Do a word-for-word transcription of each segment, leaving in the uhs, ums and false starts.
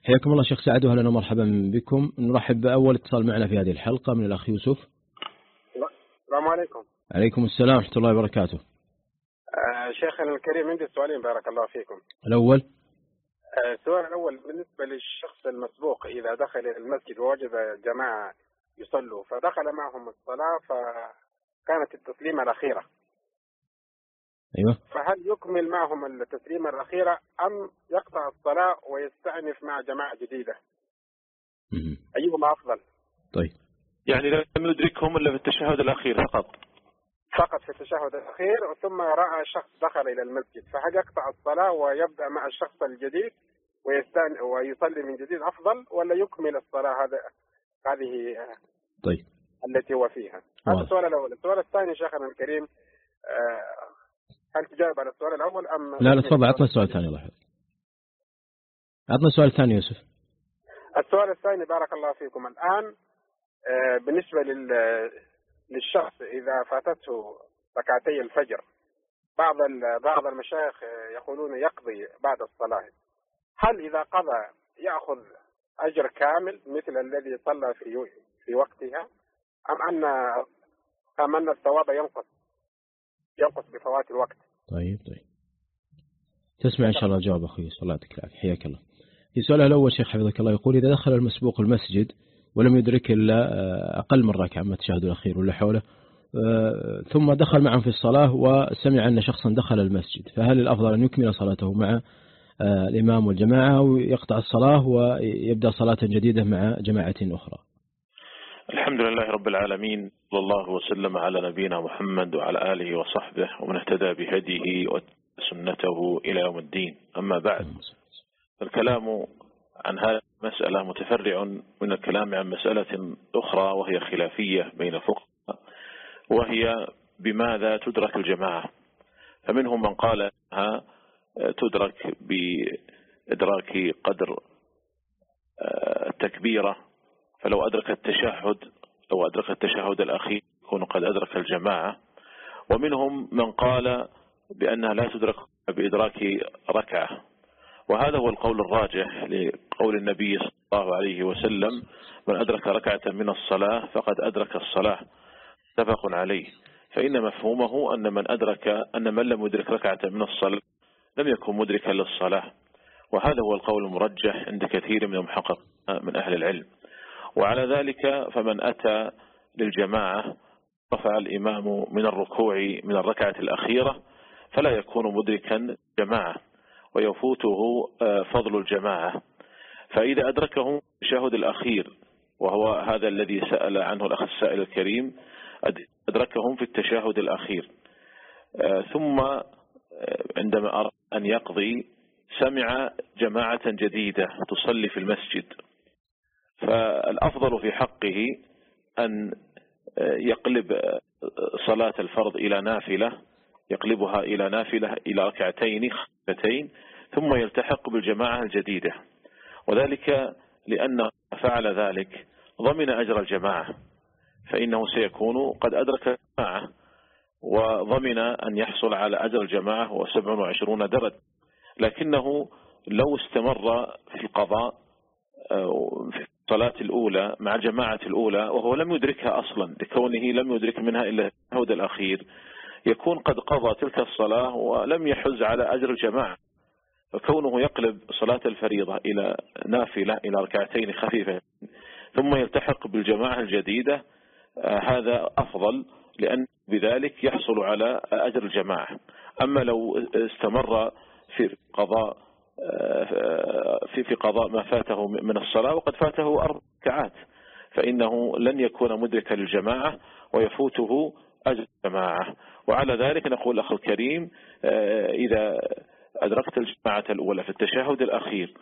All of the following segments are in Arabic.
حياكم الله شيخ سعد، وأهلا ومرحبا بكم. نرحب بأول اتصال معنا في هذه الحلقة من الأخ يوسف. السلام عليكم. عليكم السلام ورحمة الله وبركاته. آه شيخنا الكريم، عندي سؤالين بارك الله فيكم. الأول آه السؤال الأول بالنسبة للشخص المسبوق، إذا دخل المسجد ووجد جماعة يصلوا فدخل معهم الصلاة فكانت التسليمة الأخيرة، أيوة، فهل يكمل معهم التسليمة الأخيرة أم يقطع الصلاة ويستأنف مع جماعة جديدة؟ مم. أيهما أفضل؟ طيب، يعني لم يدركهم إلا في التشهد الأخير فقط فقط في التشهد الأخير، ثم رأى شخص دخل إلى المسجد، فهل يقطع الصلاة ويبدأ مع الشخص الجديد ويستان ويصلي من جديد أفضل، ولا يكمل الصلاة هذا هذه طيب التي هو فيها؟ هذا السؤال الأول. السؤال الثاني شيخنا الكريم، هل تجاوب على السؤال الأول أم لا لا تفضل، عطنا السؤال الثاني. الله يحفظك، عطنا السؤال الثاني يوسف. السؤال الثاني بارك الله فيكم، الآن بالنسبة لل للشخص إذا فاتته ركعتي الفجر، بعض بعض المشايخ يقولون يقضي بعد الصلاة، هل إذا قضى يأخذ أجر كامل مثل الذي صلى في في وقتها، أم أن أم أن الثواب ينقص ينقص بفوات الوقت؟ طيب طيب تسمع إن شاء الله جواب أخوي، صلى الله عليه وسلم. حياك الله. في سؤال الأول شيخ حفظك الله، يقول إذا دخل المسبوق المسجد ولم يدرك إلا أقل من ركعة من التشهد الأخير ولا حوله، ثم دخل معهم في الصلاة وسمع أن شخصا دخل المسجد، فهل الأفضل أن يكمل صلاته مع الإمام والجماعة أو يقطع الصلاة ويبدأ صلاة جديدة مع جماعة أخرى؟ الحمد لله رب العالمين، صلى الله وسلم على نبينا محمد وعلى آله وصحبه ومن اهتدى بهديه وسنته إلى يوم الدين. أما بعد، الكلام عن هذه المسألة متفرع من الكلام عن مسألة أخرى وهي خلافية بين الفقهاء، وهي بماذا تدرك الجماعة. فمنهم من قال أنها تدرك بإدراك قدر التكبيرة، فلو أدرك التشهد أو أدرك التشهد الأخير يكون قد أدرك الجماعة. ومنهم من قال بأنها لا تدرك بإدراك ركعة، وهذا هو القول الراجح لقول النبي صلى الله عليه وسلم: من أدرك ركعة من الصلاة فقد أدرك الصلاة، متفق عليه. فإن مفهومه أن من أدرك أن من لم يدرك ركعة من الصلاة لم يكن مدركا للصلاة، وهذا هو القول المرجح عند كثير من المحققين من أهل العلم. وعلى ذلك فمن أتى للجماعة رفع الإمام من الركوع من الركعة الأخيرة فلا يكون مدركا جماعة ويفوته فضل الجماعة. فإذا أدركهم التشهد الأخير، وهو هذا الذي سأل عنه الأخ السائل الكريم، أدركهم في التشهد الأخير، ثم عندما أراد أن يقضي سمع جماعة جديدة تصلي في المسجد، فالأفضل في حقه أن يقلب صلاة الفرض إلى نافلة، يقلبها إلى نافلة إلى ركعتين خفتين، ثم يلتحق بالجماعة الجديدة، وذلك لأن فعل ذلك ضمن أجر الجماعة، فإنه سيكون قد أدرك الجماعة وضمن أن يحصل على أجر الجماعة وسبع وعشرون درجة. لكنه لو استمر في قضاء في الصلاة الأولى مع الجماعة الأولى وهو لم يدركها أصلا لكونه لم يدرك منها إلا التشهد الأخير، يكون قد قضى تلك الصلاة ولم يحز على أجر الجماعة. فكونه يقلب صلاة الفريضة إلى نافلة إلى ركعتين خفيفة ثم يلتحق بالجماعة الجديدة، هذا أفضل، لأن بذلك يحصل على أجر الجماعة. أما لو استمر في قضاء في في قضاء ما فاته من الصلاة وقد فاته أربع ركعات، فإنه لن يكون مدركا للجماعة ويفوته أجر الجماعة. وعلى ذلك نقول أخي الكريم، إذا أدركت الجماعة الأولى في التشهد الأخير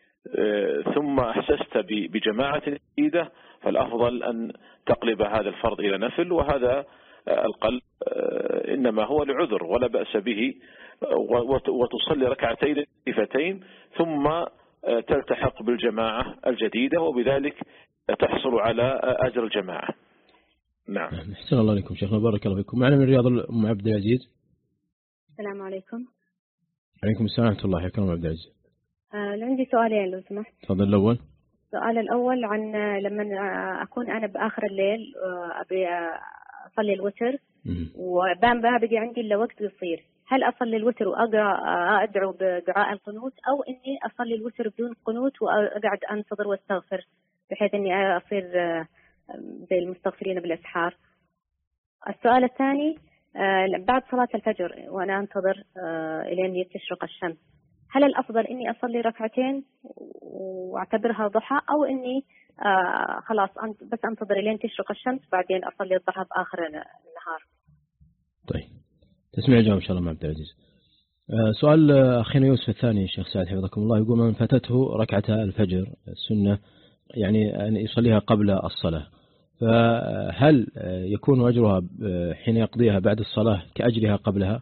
ثم أحسست بجماعة جديدة، فالأفضل أن تقلب هذا الفرض إلى نفل، وهذا القلب إنما هو لعذر ولا بأس به، وتصلي ركعتين خفيفتين ثم تلتحق بالجماعة الجديدة، وبذلك تحصل على أجر الجماعة. نعم. أحسن الله عليكم شيخنا، بارك الله فيكم. معنا من الرياض أم عبد العزيز. السلام عليكم. عليكم السلام ورحمة الله. حياكم عبد العزيز. آه عندي سؤالين لو سمحت. تفضل. الأول، السؤال الأول عن لما أكون أنا بآخر الليل أبي أصلي الوتر وبان ما بقي عندي إلا وقت قصير، هل أصلي الوتر وأقرأ أدعو بدعاء القنوت، أو إني أصلي الوتر بدون قنوت وأقعد أنتظر واستغفر بحيث إني أصير زي المستغفرين بالأسحار؟ السؤال الثاني، بعد صلاة الفجر وأنا أنتظر إلين تشرق الشمس، هل الأفضل إني أصلي ركعتين وأعتبرها ضحى، أو إني آه خلاص بس أنتظر لين تشرق الشمس بعدين أصلي الضحى بآخر النهار؟ طيب، تسمع الجواب إن شاء الله مع عبد العزيز. آه سؤال أخينا يوسف الثاني، الشيخ سعد حفظكم الله، يقول من فاتته ركعة الفجر السنة يعني أن يصليها قبل الصلاة، فهل يكون أجرها حين يقضيها بعد الصلاة كأجرها قبلها؟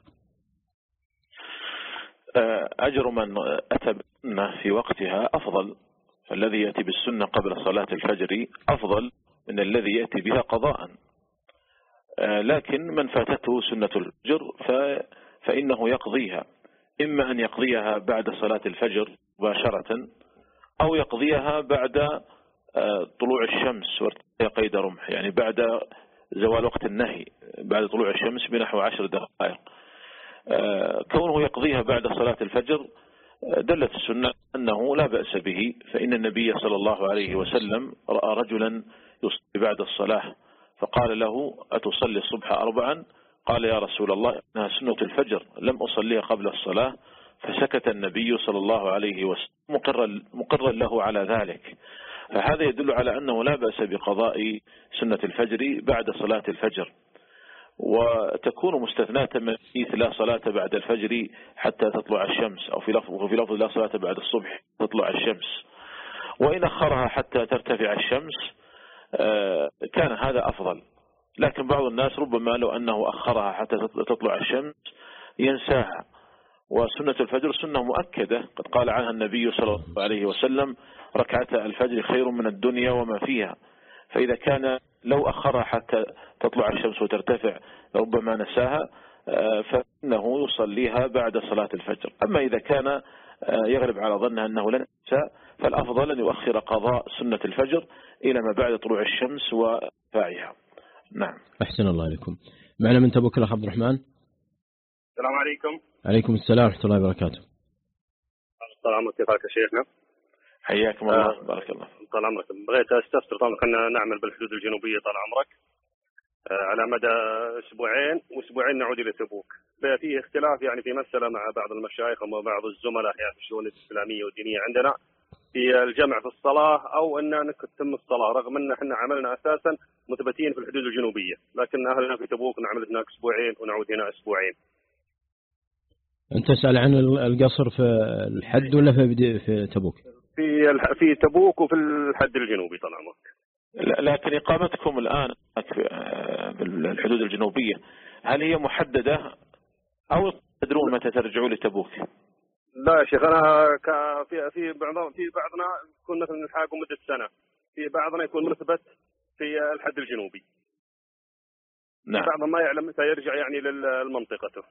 أجر من أتى بالسنة في وقتها أفضل، فالذي يأتي بالسنة قبل صلاة الفجر أفضل من الذي يأتي بها قضاء. لكن من فاتته سنة الفجر فإنه يقضيها، إما أن يقضيها بعد صلاة الفجر مباشرة، أو يقضيها بعد طلوع الشمس وارتفاع قيد رمح، يعني بعد زوال وقت النهي، بعد طلوع الشمس بنحو عشر دقائق. كونه يقضيها بعد صلاة الفجر دلت السنة أنه لا بأس به، فإن النبي صلى الله عليه وسلم رأى رجلا يصلي بعد الصلاة فقال له أتصلي الصبح أربعا؟ قال يا رسول الله إنها سنة الفجر لم أصليها قبل الصلاة، فسكت النبي صلى الله عليه وسلم مقرا مقرا له على ذلك. فهذا يدل على أنه لا بأس بقضاء سنة الفجر بعد صلاة الفجر، وتكون مستثناة من حديث لا صلاة بعد الفجر حتى تطلع الشمس، أو في لفظ وفي لفظ لا صلاة بعد الصبح تطلع الشمس، وإن أخرها حتى ترتفع الشمس كان هذا أفضل. لكن بعض الناس ربما لو أنه أخرها حتى تطلع الشمس ينساها، وسنة الفجر سنة مؤكدة قد قال عنها النبي صلى الله عليه وسلم ركعة الفجر خير من الدنيا وما فيها، فإذا كان لو أخرها حتى تطلع الشمس وترتفع ربما نساها فإنه يصليها بعد صلاة الفجر. أما إذا كان يغلب على ظنه أنه لن ينسى فالأفضل أن يؤخر قضاء سنة الفجر إلى ما بعد طلوع الشمس وفاعها. نعم. أحسن الله عليكم. معنا من تبوك الأخ عبد الرحمن. السلام عليكم. عليكم السلام ورحمة الله وبركاته. طال عمرك، كيف حالك يا شيخنا؟ حياكم الله. آه. بارك الله. طال عمرك، بغيت استفسر، طبعا كنا نعمل بالحدود الجنوبية طال عمرك آه على مدى اسبوعين واسبوعين نعود الى تبوك. فيه اختلاف يعني في مسألة مع بعض المشايخ وبعض الزملاء يعني في الشؤون الإسلامية والدينية عندنا في الجمع في الصلاة أو أن تتم الصلاة، رغم أن احنا عملنا أساسا مثبتين في الحدود الجنوبية، لكن أهلنا في تبوك نعمل هناك أسبوعين ونعود هنا أسبوعين. أنت تسأل عن القصر في الحد ولا في في تبوك؟ في في تبوك وفي الحد الجنوبي طال عمرك. لكن إقامتكم الآن في الحدود الجنوبية هل هي محددة أو تدرون متى ترجعوا لتبوك؟ لا يا شيخ، أنا في في بعض في بعضنا يكون مثلا نلحقوا مدة سنة، في بعضنا يكون مثبت في الحد الجنوبي. نعم. بعضهم ما يعلم متى يرجع يعني للمنطقته.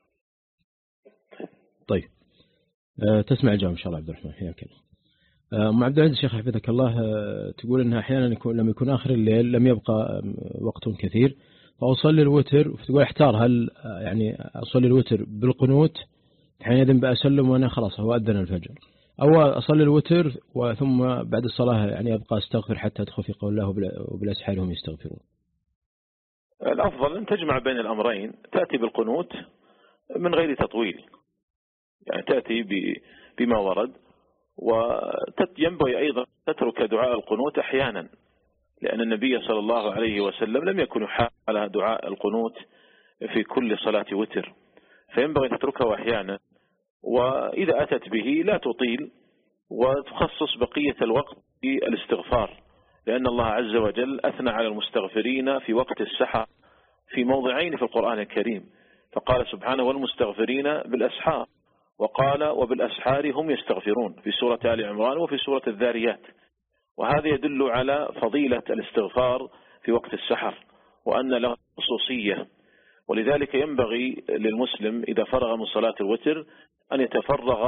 طيب أه تسمع الجواب إن شاء الله عبد الرحمن، حياك الله. أم عبد العزيز شيخ حفظك الله، تقول أنها أحيانا يكون لما يكون آخر الليل لم يبقى وقت كثير فأصلي الوتر، فتقول احتار هل يعني أصلي الوتر بالقنوت حينئذ بأسلم وأنا خلاص هو أذن الفجر، أو أصلي الوتر وثم بعد الصلاة يعني أبقى أستغفر حتى أدخل في قول الله وبالأسحار هم يستغفرون؟ الأفضل أن تجمع بين الأمرين، تأتي بالقنوت من غير تطويل، يعني تأتي بما ورد، وينبغي أيضا تترك دعاء القنوت أحيانا، لأن النبي صلى الله عليه وسلم لم يكن يحال على دعاء القنوت في كل صلاة وتر، فينبغي أن تتركه أحيانا، وإذا أتت به لا تطيل وتخصص بقية الوقت في الاستغفار، لأن الله عز وجل أثنى على المستغفرين في وقت السحر في موضعين في القرآن الكريم، فقال سبحانه والمستغفرين بالأسحار، وقال وبالأسحار هم يستغفرون في سورة آل عمران وفي سورة الذاريات، وهذا يدل على فضيلة الاستغفار في وقت السحر وأن له خصوصية. ولذلك ينبغي للمسلم إذا فرغ من صلاة الوتر أن يتفرغ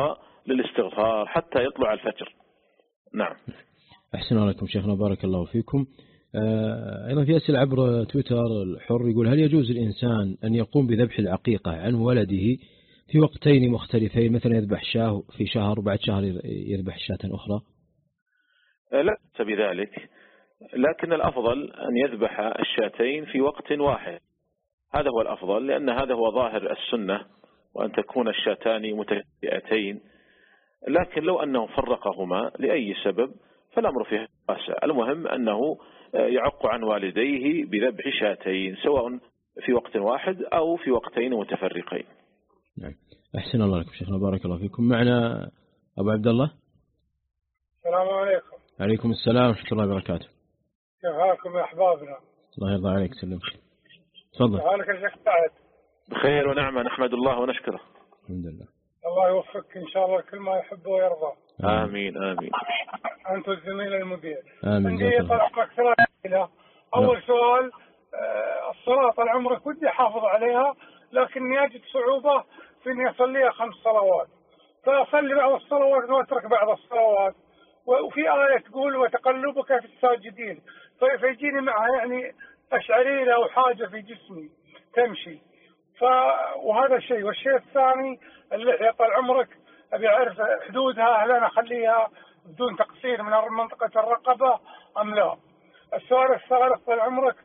للاستغفار حتى يطلع الفجر. نعم. أحسن عليكم شيخنا بارك الله فيكم. أيضا في أسئلة عبر تويتر الحر يقول هل يجوز الإنسان أن يقوم بذبح العقيقة عن ولده في وقتين مختلفين، مثلا يذبح شاه في شهر وبعد شهر يذبح شاة أخرى؟ لا بأس بذلك، لكن الأفضل أن يذبح الشاتين في وقت واحد، هذا هو الأفضل، لأن هذا هو ظاهر السنة، وأن تكون الشاتان متكافئتين. لكن لو أنه فرقهما لأي سبب فالأمر فيه واسع، المهم أنه يعق عن والديه بذبح شاتين سواء في وقت واحد أو في وقتين متفرقين. نعم. أحسن الله لكم شيخنا بارك الله فيكم. معنا أبو عبد الله. السلام عليكم. عليكم السلام ورحمة الله وبركاته. كيف حالكم يا أحبابنا؟ الله يرضى عليك سلمك. تفضل. كيف حالك يا شيخ سعد؟ بخير ونعمة نحمد الله ونشكره. الحمد لله. الله يوفقك إن شاء الله كل ما يحب ويرضى. آمين آمين. أنت الزميل المدير. آمين. عندي طلعت ثلاث أسئلة. أول سؤال، الصلاة طال عمرك ودي أحافظ عليها لكني أجد صعوبة في إني أصليها خمس صلوات، فأصلي بعض الصلوات وأترك بعض الصلوات، وفي آية تقول وتقلبك في الساجدين، فيجيني معها يعني أشعرية أو حاجة في جسمي تمشي، ف وهذا الشيء. والشيء الثاني اللحية طال عمرك أبي أعرف حدودها، هل أنا أخليها بدون تقصير من منطقة الرقبة أم لا؟ السؤال الثالث طال عمرك،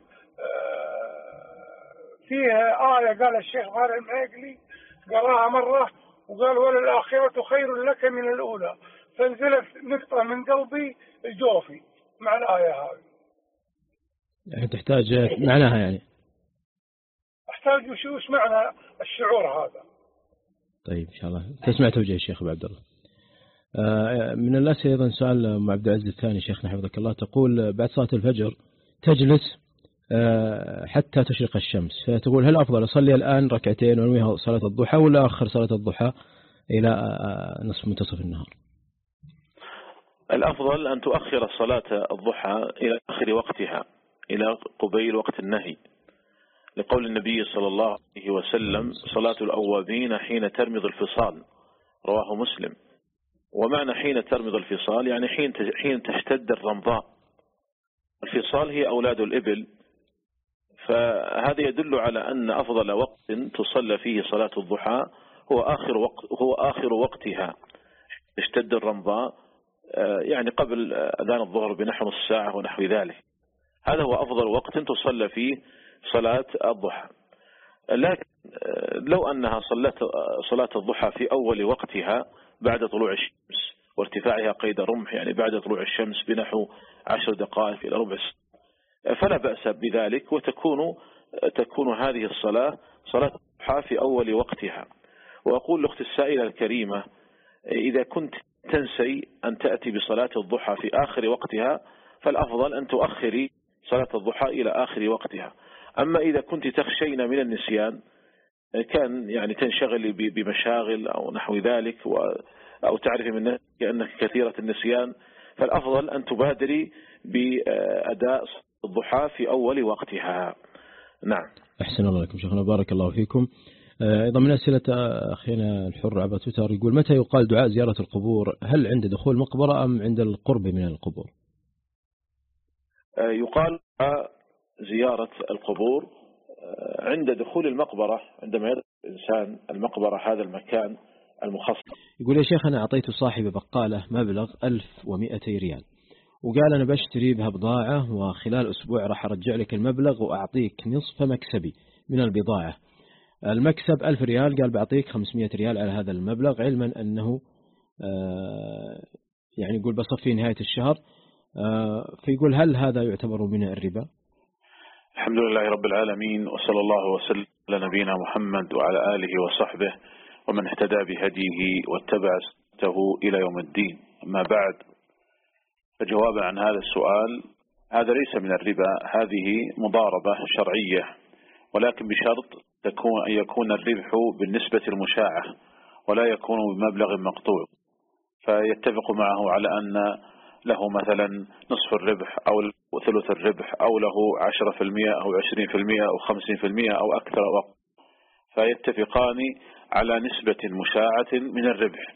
فيه آية قال الشيخ مالك المعيقلي قراها مرة وقال وللآخرة خير لك من الأولى، فنزلت نقطة من قلبي الجوفي مع الآية هذه. يعني تحتاج معناها، يعني أحتاج وش وش معنى الشعور هذا؟ طيب إن شاء الله تسمع توجيه الشيخ أبو عبد الله. من الناس أيضا سؤال أم عبد العزيز الثاني شيخنا حفظك الله، تقول بعد صلاة الفجر تجلس حتى تشرق الشمس، فتقول هل أفضل أصلي الآن ركعتين وأنويها صلاة الضحى ولا أخر صلاة الضحى إلى نصف منتصف النهار؟ الأفضل أن تؤخر صلاة الضحى إلى آخر وقتها، إلى قبيل وقت النهي، لقول النبي صلى الله عليه وسلم صلاة الأوابين حين ترمض الفصال، رواه مسلم. ومعنى حين ترمض الفصال يعني حين حين تشتد الرمضاء. الفصال هي أولاد الإبل، فهذا يدل على أن أفضل وقت تصلى فيه صلاة الضحى هو آخر وقت هو آخر وقتها، تشتد الرمضاء يعني قبل أذان الظهر بنحو نصف ساعة ونحو ذلك. هذا هو أفضل وقت تصلى فيه صلاة الضحى. لكن لو أنها صلت صلاة الضحى في أول وقتها بعد طلوع الشمس وارتفاعها قيد رمح، يعني بعد طلوع الشمس بنحو عشر دقائق إلى ربع ساعة، فلا بأس بذلك، وتكون تكون هذه الصلاة صلاة الضحى في أول وقتها. وأقول لأخت السائلة الكريمة، إذا كنت تنسي أن تأتي بصلاة الضحى في آخر وقتها فالأفضل أن تؤخري صلاة الضحى إلى آخر وقتها. أما إذا كنت تخشين من النسيان، كان يعني تنشغلي بمشاغل أو نحو ذلك، أو تعرفي من نفسك أنك كثيرة النسيان، فالأفضل أن تبادري بأداء الضحى في أول وقتها. نعم. أحسن الله لكم شيخنا بارك الله فيكم. أيضا من أسئلة أخينا الحر عبر تويتر يقول متى يقال دعاء زيارة القبور؟ هل عند دخول المقبرة أم عند القرب من القبور؟ يقال زيارة القبور عند دخول المقبرة، عندما يدخل الإنسان المقبرة هذا المكان المخصص. يقول يا شيخ أنا أعطيت صاحب بقالة مبلغ ألف ومئتي ريال وقال أنا بشتري بها بضاعة وخلال أسبوع راح أرجع لك المبلغ وأعطيك نصف مكسبي من البضاعة. المكسب ألف ريال، قال بعطيك خمسمئة ريال على هذا المبلغ، علما أنه يعني يقول بصفي نهاية الشهر، فيقول هل هذا يعتبر من الربا؟ الحمد لله رب العالمين، وصلى الله وسلم على نبينا محمد وعلى آله وصحبه ومن اهتدى بهديه واتبع سنته إلى يوم الدين. أما بعد، فجوابا عن هذا السؤال، هذا ليس من الربا، هذه مضاربة شرعية، ولكن بشرط تكون أن يكون الربح بالنسبة المشاعة ولا يكون بمبلغ مقطوع، فيتفق معه على أن له مثلا نصف الربح أو ثلث الربح أو له عشرة في المئة أو عشرين في المئة أو خمسين في المئة أو أكثر أو أقل، فيتفقان على نسبة مشاعة من الربح.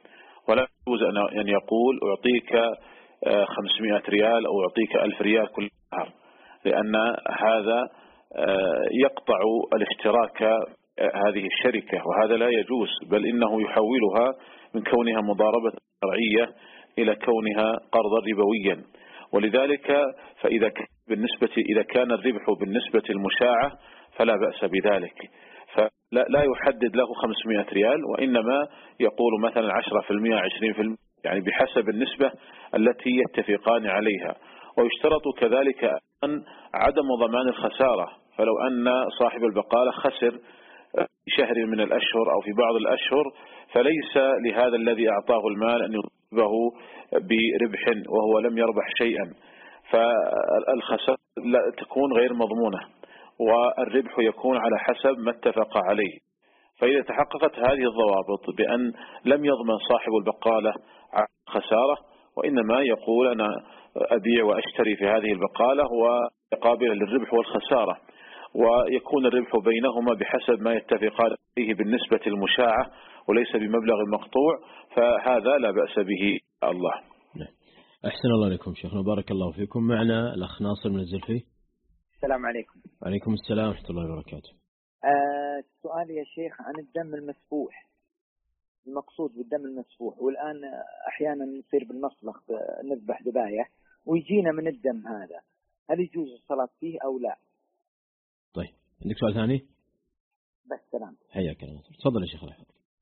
ولا يجوز أن يقول أعطيك خمسمائة ريال أو أعطيك ألف ريال كل شهر، لأن هذا يقطع الاشتراك هذه الشركة، وهذا لا يجوز، بل إنه يحولها من كونها مضاربة شرعية إلى كونها قرضا ربويا. ولذلك فإذا كان بالنسبة إذا كان الربح بالنسبة المشاعة فلا بأس بذلك، فلا لا يحدد له خمسمائة ريال، وإنما يقول مثلا عشرة بالمئة عشرين بالمئة، يعني بحسب النسبة التي يتفقان عليها. ويشترط كذلك أن عدم ضمان الخسارة، فلو أن صاحب البقالة خسر في شهر من الأشهر أو في بعض الأشهر فليس لهذا الذي أعطاه المال أن يضربه بربح وهو لم يربح شيئا، فالخسارة تكون غير مضمونة والربح يكون على حسب ما اتفق عليه. فإذا تحققت هذه الضوابط بأن لم يضمن صاحب البقالة خسارة، وإنما يقول أنا أبيع وأشتري في هذه البقالة ويقابل للربح والخسارة، ويكون الربح بينهما بحسب ما يتفقان عليه بالنسبة المشاعة وليس بمبلغ مقطوع، فهذا لا بأس به الله. أحسن الله عليكم شيخنا، بارك الله فيكم. معنا الأخ ناصر من الزلفي. السلام عليكم. وعليكم السلام ورحمة الله وبركاته. آه سؤال يا شيخ عن الدم المسفوح، المقصود بالدم المسفوح، والآن أحيانا نصير بالمصلخ نذبح ذبايح ويجينا من الدم هذا، هل يجوز الصلاة فيه أو لا؟ طيب عندك سؤال ثاني؟ بس سلام. حياك الله، تفضل يا شيخ.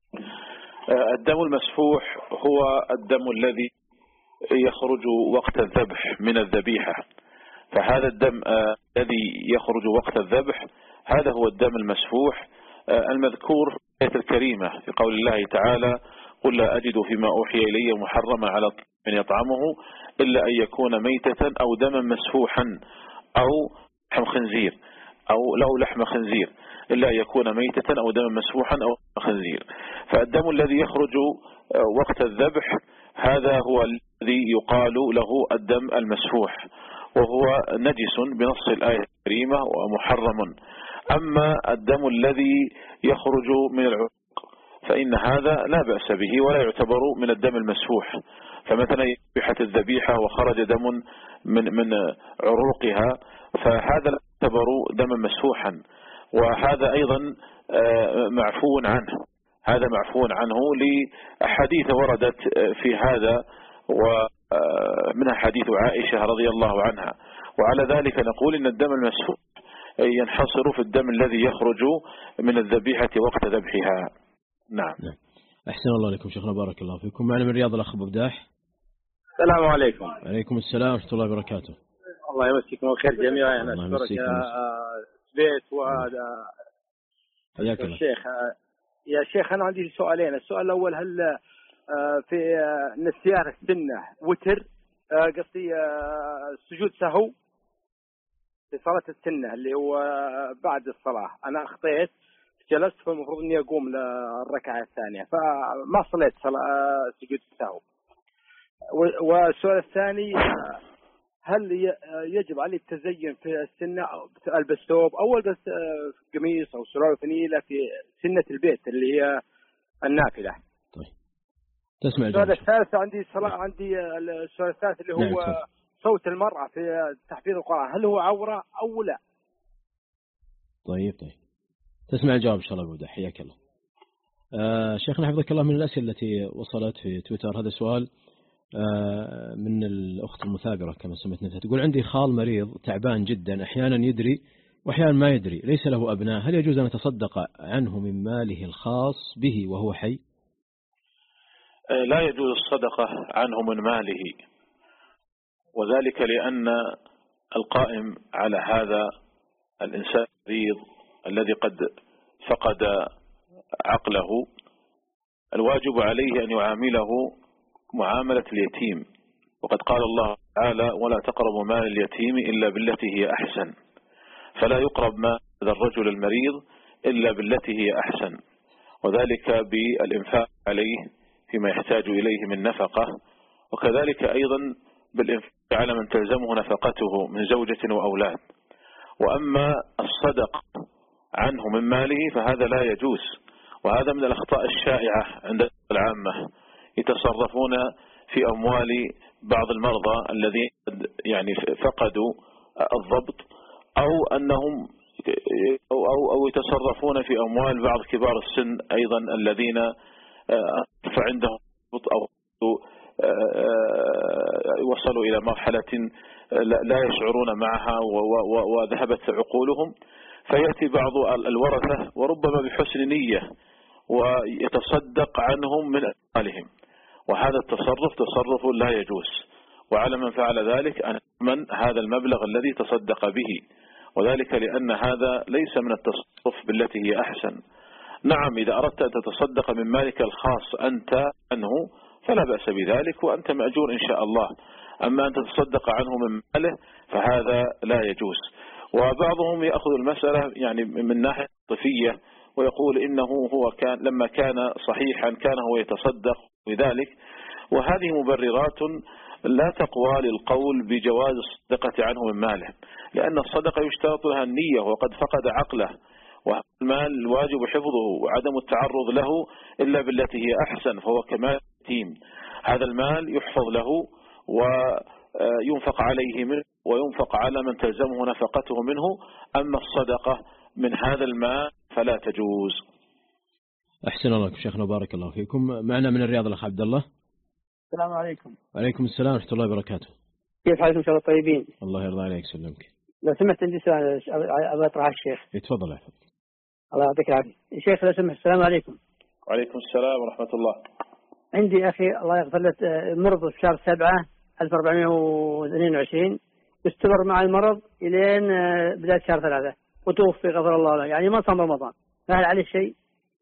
الدم المسفوح هو الدم الذي يخرج وقت الذبح من الذبيحة، فهذا الدم الذي يخرج وقت الذبح هذا هو الدم المسفوح المذكور في الآية الكريمة في قول الله تعالى: قل لا أجد فيما أوحي إلي محرما على من يطعمه إلا أن يكون ميتة أو دما مسفوحا أو لحم خنزير أو له لحم خنزير إلا أن يكون ميتة أو دما مسفوحا أو لحم خنزير. فالدم الذي يخرج وقت الذبح هذا هو الذي يقال له الدم المسفوح، وهو نجس بنص الآية الكريمة ومحرم. أما الدم الذي يخرج من العروق فإن هذا لا بأس به ولا يعتبر من الدم المسفوح. فمثلا ذبحت الذبيحة وخرج دم من من عروقها فهذا لا يعتبر دما مسفوحا، وهذا أيضا معفو عنه، هذا معفو عنه لأحاديث وردت في هذا، ومنها حديث عائشة رضي الله عنها. وعلى ذلك نقول إن الدم المسفوح ينحصر في الدم الذي يخرج من الذبيحة وقت ذبحها. نعم. أحسن الله عليكم شيخنا، بارك الله فيكم. معنا من رياض الأخ أبو بداح. السلام عليكم. وعليكم السلام ورحمة الله وبركاته. الله يمسككم بالخير جميعا. أنا أشكرك يا بيت وهذا الشيخ. يا شيخ أنا عندي سؤالين. السؤال الأول، هل في نسيان السنة وتر قصدي سجود سهو في صلاة السنة اللي هو بعد الصلاة، أنا أخطيت جلست فالمفروض إني أقوم للركعة الثانية فما صليت صلاة سجود سهو. والسؤال الثاني، هل يجب علي التزين في السنة، ألبس ثوب أو ألبس قميص أو سراويل فنيلة في سنة البيت اللي هي النافلة؟ طيب تسمع السؤال الثالث عندي صلاة عندي السؤال الثالث اللي هو نعم. صوت المرأة في تحفيظ القرآن هل هو عورة أو لا؟ طيب طيب تسمع الجواب إن شاء الله. بودع حياك الله. آه شيخنا حفظك الله، من الأسئلة التي وصلت في تويتر هذا سؤال آه من الأخت المثابرة كما سميت نفسها، تقول عندي خال مريض تعبان جدا، أحيانا يدري وأحيانا ما يدري، ليس له أبناء، هل يجوز أن أتصدق عنه من ماله الخاص به وهو حي؟ لا يجوز الصدقة عنه من ماله، وذلك لأن القائم على هذا الإنسان المريض الذي قد فقد عقله الواجب عليه أن يعامله معاملة اليتيم، وقد قال الله تعالى: ولا تقربوا مال اليتيم إلا بالتي هي أحسن، فلا يقرب مال هذا الرجل المريض إلا بالتي هي أحسن، وذلك بالإنفاق عليه فيما يحتاج إليه من نفقة، وكذلك أيضا بالإنفاق على من تلزمه نفقته من زوجة وأولاد. وأما الصدق عنه من ماله فهذا لا يجوز، وهذا من الأخطاء الشائعة عند العامة، يتصرفون في أموال بعض المرضى الذين يعني فقدوا الضبط، أو أنهم أو, أو, أو يتصرفون في أموال بعض كبار السن أيضا الذين فعندهم أو وصلوا إلى مرحلة لا يشعرون معها وذهبت عقولهم، فيأتي بعض الورثة وربما بحسن نية ويتصدق عنهم من أموالهم، وهذا التصرف تصرف لا يجوز، وعلى من فعل ذلك أن من هذا المبلغ الذي تصدق به، وذلك لأن هذا ليس من التصرف بالتي هي أحسن. نعم إذا أردت أن تتصدق من مالك الخاص أنت عنه فلا بأس بذلك وأنت مأجور إن شاء الله، أما أن تتصدق عنه من ماله فهذا لا يجوز. وبعضهم يأخذ المسألة يعني من ناحية طفية ويقول إنه هو كان لما كان صحيحا كان هو يتصدق بذلك، وهذه مبررات لا تقوى للقول بجواز الصدقة عنه من ماله، لأن الصدقة يشترط لها النية وقد فقد عقله، والمال الواجب حفظه وعدم التعرض له إلا بالتي هي أحسن، فهو كمال يتيم. هذا المال يحفظ له وينفق عليه منه وينفق على من تلزمه نفقته منه، أما الصدقة من هذا المال فلا تجوز. أحسن الله شيخنا بارك الله فيكم. معنا من الرياض الأخ عبد الله. السلام عليكم. وعليكم السلام ورحمة الله وبركاته. كيف حالكم إن شاء الله طيبين؟ الله يرضى عليك سلمك. لو سمحت عندي سؤال أبغى أطرحه الشيخ. يتفضل يا حبيبي. الله يعطيك العافية. الشيخ لو سمحت السلام عليكم. وعليكم السلام ورحمة الله. عندي أخي الله يغفر له مرض في شهر سبعة ألف وأربعمائة واثنين وعشرين، واستمر مع المرض إلين بداية شهر ثلاثة وتوفي غفر الله له، يعني ما صام رمضان، فهل عليه شيء؟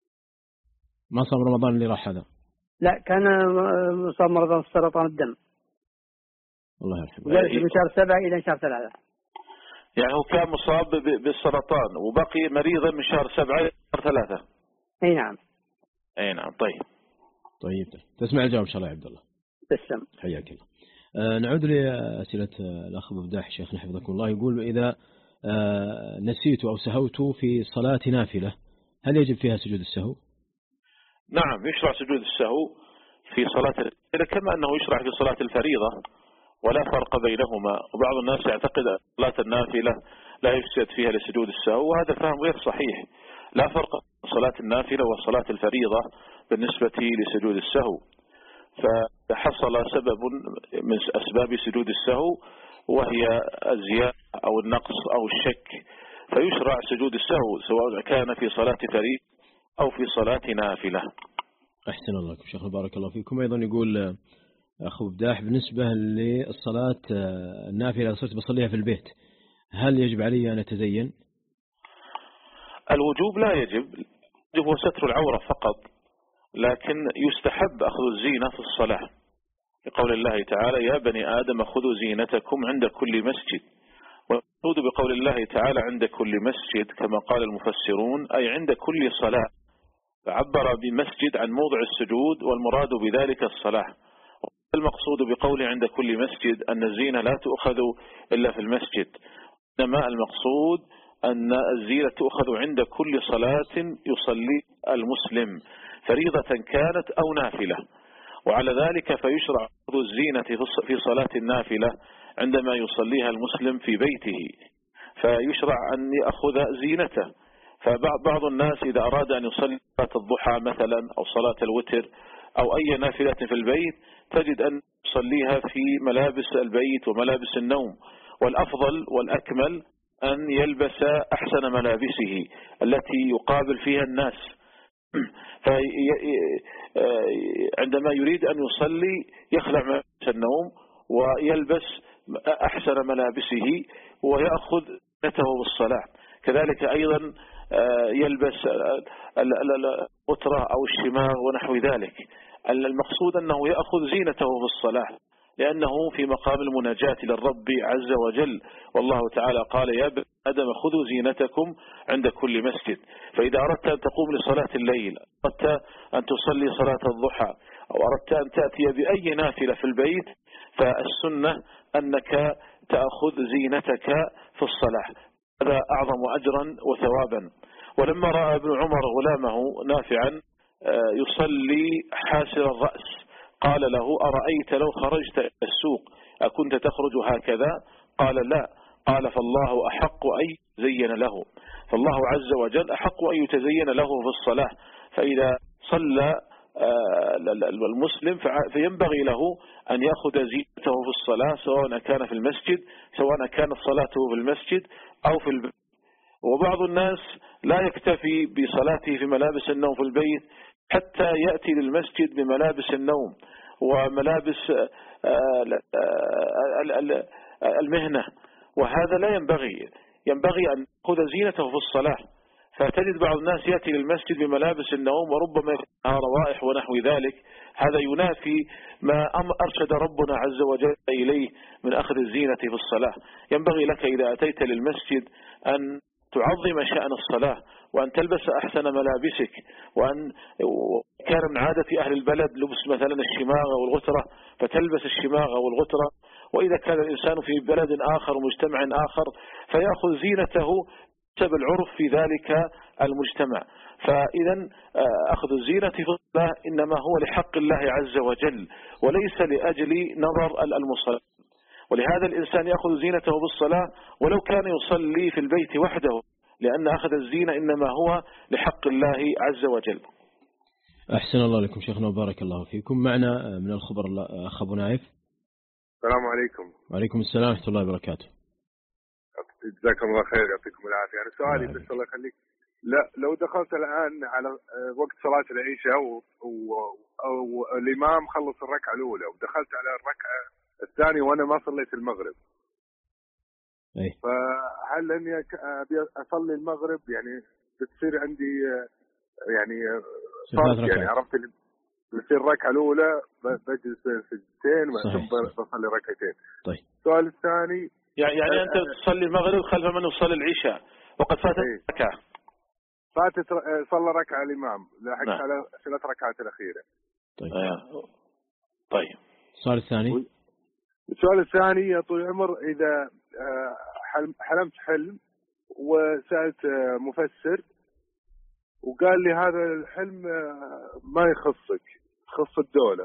ما صام رمضان اللي راح هذا؟ لا كان صام مرض في سرطان الدم. الله يرحمه. من شهر سبعة إلى شهر ثلاثة. يعني هو كان مصاب بالسرطان وبقي مريضا من شهر سبعة إلى شهر ثلاثة. أي نعم. أي نعم. طيب. طيب تسمع الجواب إن شاء الله يا عبد الله. تسلم. حياك الله. آه نعود لأسئلة الأخ مفتاح شيخنا حفظكم الله. يقول إذا آه نسيت أو سهوت في صلاة نافلة هل يجب فيها سجود السهو؟ نعم يشرع سجود السهو في صلاة النافلة كما أنه يشرع في صلاة الفريضة ولا فرق بينهما، وبعض الناس يعتقد أن صلاة النافلة لا يسجد فيها لسجود السهو، وهذا فهم غير صحيح. لا فرق بين صلاة النافلة وصلاة الفريضة بالنسبة لسجود السهو، فحصل سبب من أسباب سجود السهو وهي الزيادة أو النقص أو الشك، فيشرع سجود السهو سواء كان في صلاة فريضة أو في صلاة نافلة. أحسن الله لكم شيخنا بارك الله فيكم. أيضا يقول أخو بداح بالنسبة للصلاة النافلة صرت بصليها في البيت هل يجب علي أن أتزين؟ الوجوب لا يجب، يجب هو ستر العورة فقط، لكن يستحب أخذ الزينة في الصلاة لقول الله تعالى يا بني آدم خذوا زينتكم عند كل مسجد، والمقصود بقول الله تعالى عند كل مسجد كما قال المفسرون أي عند كل صلاة، فعبر بمسجد عن موضع السجود والمراد بذلك الصلاة. المقصود بقول عند كل مسجد أن الزينة لا تؤخذ إلا في المسجد، إنما المقصود أن الزينة تؤخذ عند كل صلاة يصلي المسلم فريضة كانت أو نافلة، وعلى ذلك فيشرع أخذ الزينة في صلاة النافلة عندما يصليها المسلم في بيته، فيشرع أن يأخذ زينته. فبعض الناس إذا أراد أن يصلي صلاة الضحى مثلا أو صلاة الوتر أو أي نافلة في البيت تجد أن يصليها في ملابس البيت وملابس النوم، والأفضل والأكمل أن يلبس أحسن ملابسه التي يقابل فيها الناس، فعندما يريد أن يصلي يخلع ملابس النوم ويلبس أحسن ملابسه ويأخذ زينته بالصلاة. كذلك أيضا يلبس القطرة أو الشماغ ونحو ذلك. المقصود أنه يأخذ زينته في الصلاة لأنه في مقام المناجاة للرب عز وجل، والله تعالى قال يا بني آدم خذوا زينتكم عند كل مسجد. فإذا أردت أن تقوم لصلاة الليل، أردت أن تصلي صلاة الضحى، أو أردت أن تأتي بأي نافلة في البيت، فالسنة أنك تأخذ زينتك في الصلاة، هذا أعظم أجرا وثوابا. ولما رأى ابن عمر غلامه نافعا يصلي حاسر الرأس قال له أرأيت لو خرجت إلى السوق أكنت تخرج هكذا؟ قال لا. قال فالله أحق أن يتزين له، فالله عز وجل أحق أن يتزين له في الصلاة. فإذا صلى المسلم فينبغي له أن يأخذ زينته في الصلاة، سواء كان في المسجد، سواء كانت صلاته في المسجد أو في البيت. وبعض الناس لا يكتفي بصلاته في ملابس النوم في البيت حتى يأتي للمسجد بملابس النوم وملابس المهنة، وهذا لا ينبغي. ينبغي أن يأخذ زينته في الصلاة. فتجد بعض الناس يأتي للمسجد بملابس النوم وربما يكون روائح ونحو ذلك. هذا ينافي ما أرشد ربنا عز وجل إليه من أخذ الزينة في الصلاة. ينبغي لك إذا أتيت للمسجد أن تعظم شأن الصلاة، وأن تلبس أحسن ملابسك، وأن كان من عادة أهل البلد لبس مثلا الشماغة والغترة فتلبس الشماغة والغترة، وإذا كان الإنسان في بلد آخر ومجتمع آخر فيأخذ زينته بسبب العرف في ذلك المجتمع. فإذا أخذ الزينة في الصلاة إنما هو لحق الله عز وجل وليس لأجل نظر المصلي. ولهذا الإنسان يأخذ زينته بالصلاة ولو كان يصلي في البيت وحده، لأن أخذ الزينة إنما هو لحق الله عز وجل. أحسن الله لكم شيخنا وبارك الله فيكم. معنا من الخبر أخ أبو نايف. السلام عليكم. وعليكم السلام ورحمة الله وبركاته. جزاكم الله خير، يعطيكم العافية. أنا سؤالي بس الله يخليك، لا لو دخلت الآن على وقت صلاة العشاء والإمام خلص الركعة الأولى ودخلت على الركعة الثانية وأنا ما صليت المغرب، أي. فهل أني أبي أصلي المغرب يعني بتصير عندي يعني فرق، يعني عرفت اللي بتصير الركعة الأولى بجلس بين سجدتين ثم بصلي ركعتين. طيب. السؤال الثاني يعني, يعني أنت تصلي المغرب خلف من يصلي العشاء وقد فاتت ايه. ركعة فاتت صلى ركعة الإمام لحق نعم. على ثلاث ركعات الأخيرة. طيب. آه. طيب. السؤال الثاني السؤال الثاني يا طويل العمر، إذا حلمت حلم وسألت مفسر وقال لي هذا الحلم ما يخصك، يخص الدولة،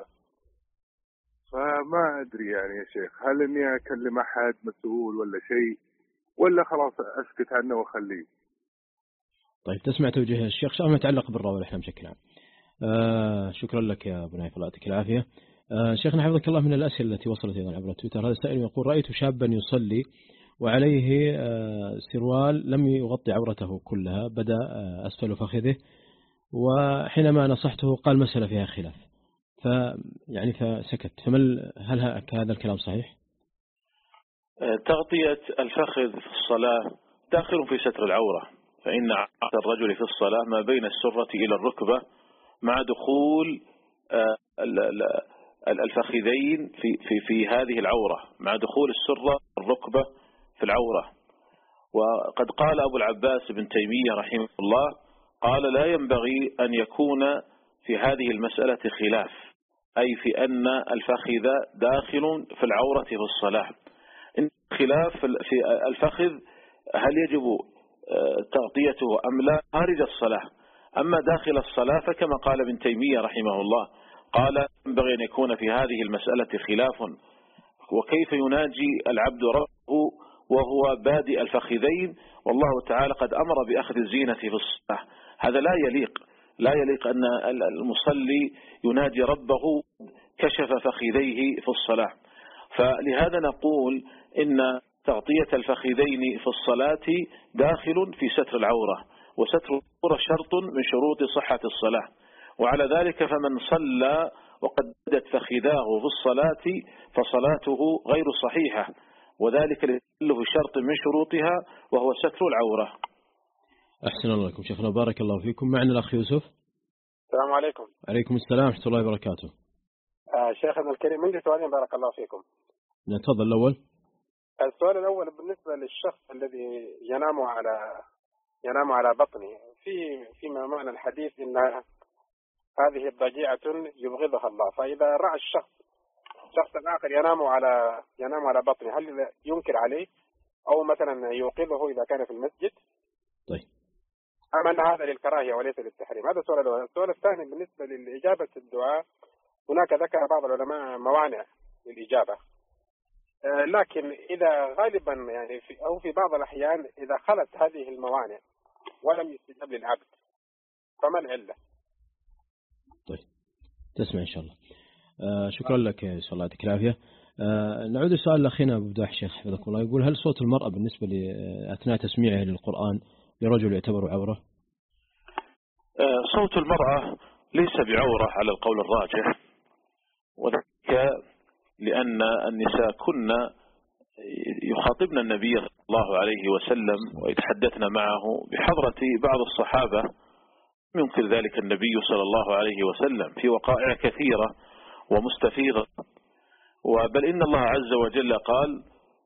فما أدري يعني يا شيخ هل إني أكلم أحد مسؤول ولا شيء ولا خلاص أسكت عنه وأخليه؟ طيب تسمع توجيه الشيخ شيء ما يتعلق بالرؤى والأحلام بشكل عام. آه شكرا لك يا أبو نايف، الله يعطيك العافية. آه شيخنا حفظك الله، من الأسئلة التي وصلت أيضا عبر تويتر هذا السائل يقول: رأيت شابا يصلي وعليه آه سروال لم يغطي عورته كلها، بدأ آه أسفل فخذه، وحينما نصحته قال مسألة فيها خلاف، فيعني فسكت. فمل هل هذا الكلام صحيح؟ تغطية الفخذ في الصلاة داخل في ستر العورة، فإن عورة الرجل في الصلاة ما بين السرة إلى الركبة مع دخول الفخذين في في في هذه العورة، مع دخول السرة الركبة في العورة. وقد قال أبو العباس بن تيمية رحمه الله قال: لا ينبغي أن يكون في هذه المسألة خلاف، أي في أن الفخذ داخل في العورة في الصلاة. إن خلاف في الفخذ هل يجب تغطيته أم لا خارج الصلاة. أما داخل الصلاة فكما قال ابن تيمية رحمه الله قال: ينبغي أن يكون في هذه المسألة خلاف، وكيف يناجي العبد ربه وهو بادئ الفخذين والله تعالى قد أمر بأخذ الزينة في الصلاة. هذا لا يليق، لا يليق أن المصلي يناجي ربه كشف فخذيه في الصلاة. فلهذا نقول إن تغطية الفخذين في الصلاة داخل في ستر العورة، وستر العورة شرط من شروط صحة الصلاة. وعلى ذلك فمن صلى وقد بدت فخذاه في الصلاة فصلاته غير صحيحة، وذلك لأنه شرط من شروطها وهو ستر العورة. أحسن الله لكم شيخنا بارك الله فيكم. معنا الأخ يوسف. السلام عليكم. عليكم السلام ورحمة الله وبركاته. آه شيخنا الكريم، عندي سؤالين بارك الله فيكم. نتفضل. الأول، السؤال الأول بالنسبة للشخص الذي ينام على ينام على بطنه، في فيما معنى الحديث إن هذه الضجيعة يبغضها الله، فإذا رأى الشخص شخص آخر ينام على ينام على بطنه هل ينكر عليه أو مثلا يوقظه إذا كان في المسجد؟ طيب. أم أن هذا للكراهية وليس للتحريم؟ هذا السؤال الأول. السؤال الثاني بالنسبة لإجابة الدعاء هناك ذكر بعض العلماء موانع للإجابة، لكن إذا غالبا يعني في أو في بعض الأحيان إذا خلت هذه الموانع ولم يستجب للعبد فما العلة؟ طيب تسمع إن شاء الله. آه شكرا لك إن شاء الله يعطيك العافية. آه نعود السؤال لأخينا أبو بداح شيخ حفظك الله، يقول هل صوت المرأة بالنسبة لأثناء تسميعه للقرآن لرجل يعتبر عورة؟ آه صوت المرأة ليس بعورة على القول الراجح، وذلك لأن النساء كن يخاطبن النبي صلى الله عليه وسلم ويتحدثن معه بحضرة بعض الصحابة ينكر ذلك النبي صلى الله عليه وسلم في وقائع كثيرة ومستفيضة. وبل إن الله عز وجل قال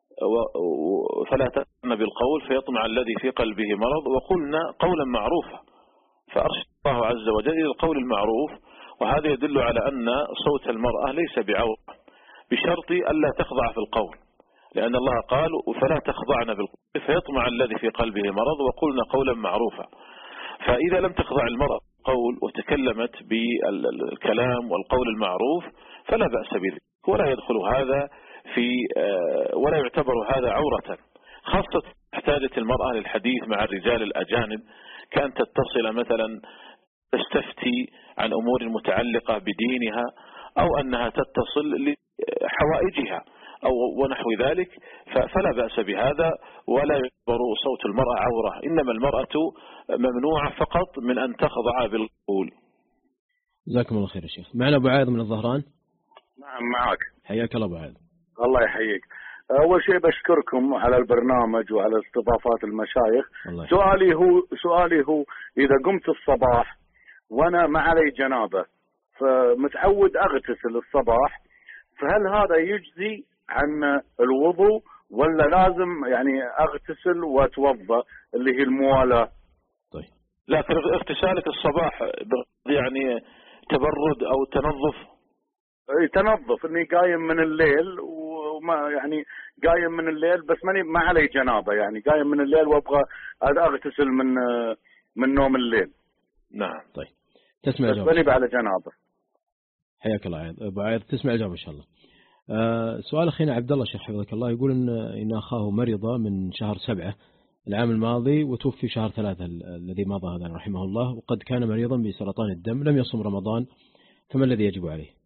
فلا تأتن بالقول فيطمع الذي في قلبه مرض وقلنا قولا معروفا، فأرشد الله عز وجل إلى القول المعروف، وهذا يدل على أن صوت المرأة ليس بعورة بشرط ألا تخضع في القول، لأن الله قال فلا تخضعن بالقول فيطمع الذي في قلبه مرض وقلنا قولا معروفا. فإذا لم تخضع المرأة قول وتكلمت بالكلام والقول المعروف فلا بأس بذلك، ولا يدخل هذا في ولا يعتبر هذا عورة، خاصة احتاجت المرأة للحديث مع الرجال الأجانب، كأن تتصل مثلا تستفتي عن أمور متعلقة بدينها أو أنها تتصل لحوائجها أو ونحو ذلك، فلا بأس بهذا ولا يعتبر صوت المرأة عورة، إنما المرأة ممنوعة فقط من أن تخضع بالقول. جزاكم الله خير يا شيخ. معنا أبو عايض من الظهران. نعم معك. حياك الله أبو عايض. الله يحييك. أول شيء بشكركم على البرنامج وعلى استضافات المشايخ. سؤالي هو سؤالي هو إذا قمت الصباح وأنا ما علي جنابة فمتعود أغتسل الصباح، فهل هذا يجزي عن الوضوء ولا لازم يعني أغتسل وأتوضأ اللي هي الموالاة؟ طيب لكن اغتسالك الصباح يعني تبرد أو تنظف؟ اي تنظف، اني قايم من الليل وما يعني قايم من الليل بس ماني ما علي جنابه، يعني قايم من الليل وابغى اغتسل من من نوم الليل. نعم. طيب تسمع الجواب. بس على جنابه. حياك الله عايض. ابو عايض تسمع الجواب ان شاء الله. آه سؤال اخينا عبد الله شيخ حفظك الله، يقول ان ان اخاه مرض من شهر سبعة العام الماضي وتوفي شهر ثلاثة الذي مضى هذا رحمه الله، وقد كان مريضا بسرطان الدم لم يصم رمضان، فما الذي يجب عليه؟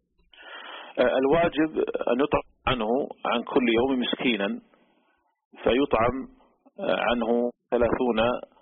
الواجب أن يطعم عنه عن كل يوم مسكينا، فيطعم عنه ثلاثون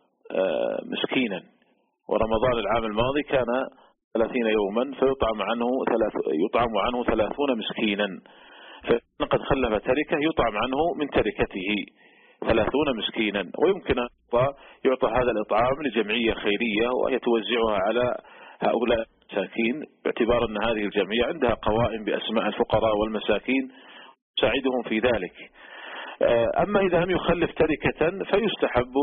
مسكينا، ورمضان العام الماضي كان ثلاثين يوما فيطعم عنه ثلاث يطعم عنه ثلاثون مسكينا، فإن قد خلف تركة يطعم عنه من تركته ثلاثون مسكينا، ويمكن أن يعطى هذا الإطعام لجمعية خيرية وهي توزعها على هؤلاء المساكين، باعتبار أن هذه الجمعية عندها قوائم بأسماء الفقراء والمساكين تساعدهم في ذلك. أما إذا لم يخلف تركة فيستحب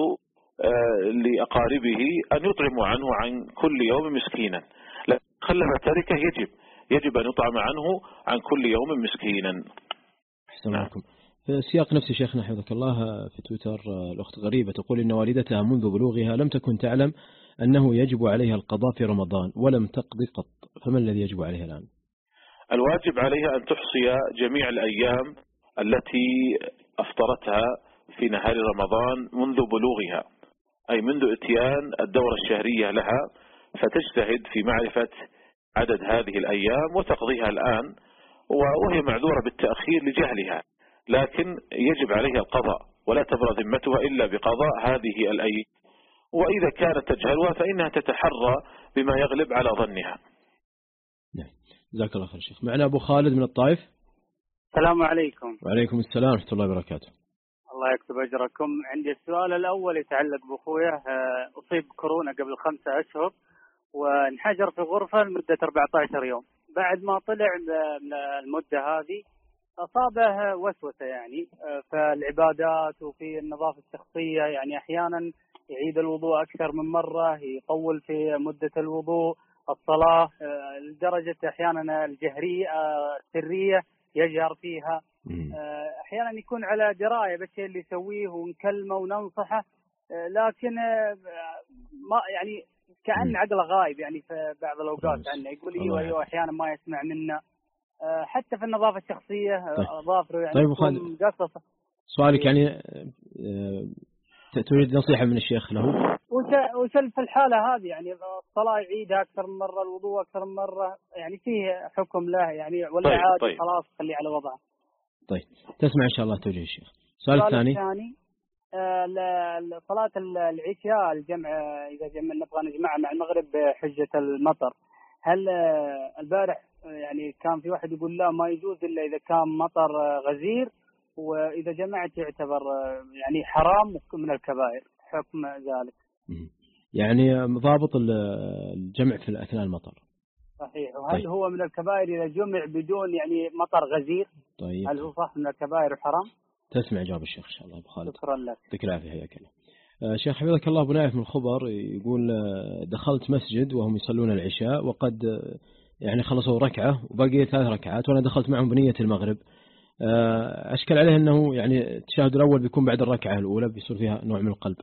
لأقاربه أن يطعموا عنه عن كل يوم مسكينا، لكن خلف تركة يجب يجب أن يطعم عنه عن كل يوم مسكينا. أحسن لكم. في سياق نفسي شيخنا حفظك الله في تويتر الأخت غريبة تقول إن والدتها منذ بلوغها لم تكن تعلم أنه يجب عليها القضاء في رمضان ولم تقضي قط، فما الذي يجب عليها الآن؟ الواجب عليها أن تحصي جميع الأيام التي أفطرتها في نهار رمضان منذ بلوغها، أي منذ اتيان الدورة الشهرية لها، فتجتهد في معرفة عدد هذه الأيام وتقضيها الآن، وهي معذورة بالتأخير لجهلها، لكن يجب عليها القضاء ولا تبرى ذمتها إلا بقضاء هذه الأيام، وإذا كانت تجهلها فإنها تتحرى بما يغلب على ظنها. نعم. جزاك الله خير شيخ. معنا أبو خالد من الطائف. السلام عليكم. وعليكم السلام ورحمة الله وبركاته. الله يكتب أجركم. عندي السؤال الأول يتعلق بأخويا، أصيب كورونا قبل خمسة أشهر وانحجر في غرفة لمدة أربعة عشر يوم، بعد ما طلع من المدة هذه أصابه وسوسة يعني في العبادات وفي النظافة الشخصية، يعني أحيانا يعيد الوضوء أكثر من مرة، يطول في مدة الوضوء، الصلاة لدرجة أحيانا الجهرية السرية يجهر فيها، أحيانا يكون على دراية بالشيء اللي يسويه ونكلمه وننصحه، لكن ما يعني كأن عقله غايب يعني في بعض الأوقات عنه، يقول ايوه ايوه احيانا ما يسمع منا. حتى في النظافة الشخصية ظافره يعني طيب مقصصة. سؤالك يعني تريد نصيحة من الشيخ له؟ وش في الحالة هذه يعني الصلاة يعيدها أكثر من مرة، الوضوء أكثر من مرة، يعني فيه حكم له يعني ولا طيب عادي طيب. خلاص خليه على وضعه؟ طيب تسمع إن شاء الله توجيه الشيخ. السؤال الثاني الثاني آه صلاة العشاء الجمع إذا جمع نبغى نجمعها مع المغرب بحجة المطر، هل آه البارح يعني كان في واحد يقول لا ما يجوز إلا إذا كان مطر غزير، وإذا جمعت يعتبر يعني حرام من الكبائر، حكم ذلك؟ يعني ضابط الجمع في أثناء المطر. صحيح. وهل طيب. هو من الكبائر إذا جمع بدون يعني مطر غزير؟ طيب. هل هو صح من الكبائر وحرام؟ تسمع جواب الشيخ إن شاء الله أبو خالد. شكرا لك. يعطيك العافية حياك الله. آه شيخ حفظك الله، أبو نايف من الخبر يقول آه دخلت مسجد وهم يصلون العشاء وقد آه يعني خلصوا ركعة وبقي ثلاث ركعات وأنا دخلت معهم بنية المغرب. آه أشكل عليه أنه يعني التشهد الأول بيكون بعد الركعة الأولى بيصير فيها نوع من القلب،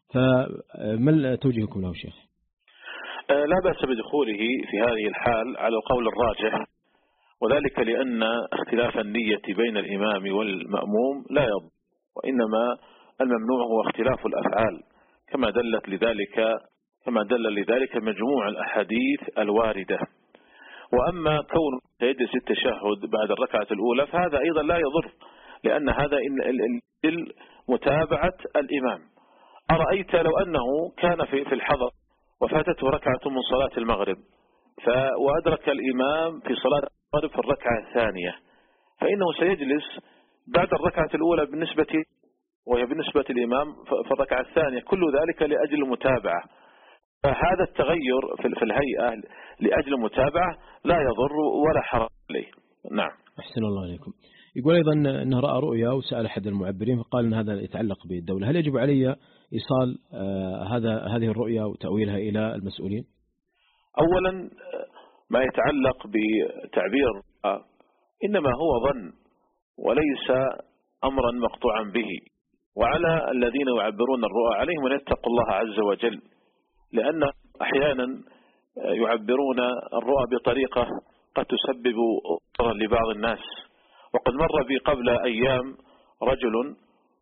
فما توجيهكم له شيخ؟ آه لا بأس بدخوله في هذه الحال على القول الراجح، وذلك لأن اختلاف النية بين الإمام والمأموم لا يضر، وإنما الممنوع هو اختلاف الأفعال كما دلت لذلك كما دل لذلك مجموع الأحاديث الواردة. وأما كون يجلس التشهد بعد الركعة الأولى فهذا أيضا لا يضر، لأن هذا إن متابعة الإمام. أرأيت لو أنه كان في الحضر وفاتته ركعة من صلاة المغرب وأدرك الإمام في صلاة المغرب في الركعة الثانية، فإنه سيجلس بعد الركعة الأولى بالنسبة وهي بالنسبة للإمام في الركعة الثانية، كل ذلك لأجل المتابعة. فهذا التغير في الهيئة لأجل المتابعة لا يضر ولا حرج عليه. نعم. أحسن الله عليكم. يقول أيضا أنه رأى رؤيا وسأل أحد المعبرين فقال أن هذا يتعلق بالدولة، هل يجب علي إيصال آه هذا هذه الرؤيا وتأويلها إلى المسؤولين؟ أولا ما يتعلق بتعبير إنما هو ظن وليس أمرا مقطوعا به، وعلى الذين يعبرون الرؤى عليهم أن يتقوا الله عز وجل، لأن أحيانا يعبرون الرؤى بطريقة قد تسبب ضررا لبعض الناس. وقد مر بي قبل أيام رجل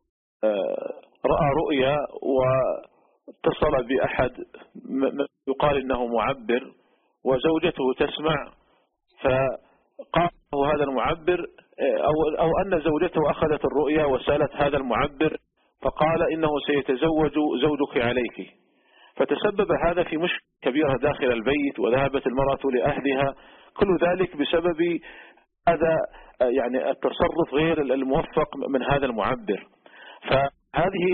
رأى رؤيا واتصل بأحد يقال إنه معبر وزوجته تسمع، فقال هذا المعبر أو, أو أن زوجته أخذت الرؤيا وسألت هذا المعبر فقال إنه سيتزوج زوجك عليك، فتسبب هذا في مشكلة كبيرة داخل البيت وذهبت المرأة لأهلها، كل ذلك بسبب هذا يعني التصرف غير الموفق من هذا المعبر. فهذه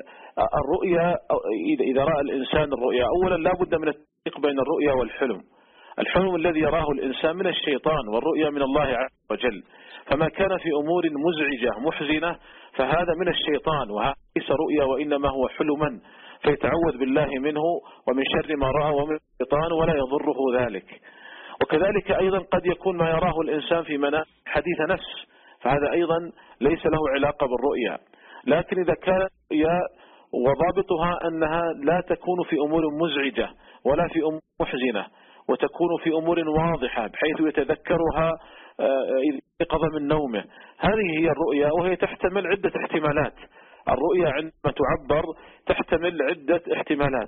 الرؤيا إذا رأى الإنسان الرؤيا أولا لا بد من التفريق بين الرؤيا والحلم. الحلم الذي يراه الإنسان من الشيطان والرؤيا من الله عز وجل، فما كان في أمور مزعجة محزنة فهذا من الشيطان وهذا ليس رؤيا وإنما هو حلما، فيتعوذ بالله منه ومن شر ما رأى ومن الشيطان ولا يضره ذلك. وكذلك أيضا قد يكون ما يراه الإنسان في منام حديث نفس، فهذا أيضا ليس له علاقة بالرؤيا. لكن إذا كانت رؤيا وضابطها أنها لا تكون في أمور مزعجة ولا في أمور محزنة وتكون في أمور واضحة بحيث يتذكرها إذا استيقظ من نومه، هذه هي الرؤيا، وهي تحتمل عدة احتمالات. الرؤيا عندما تعبر تحتمل عدة احتمالات،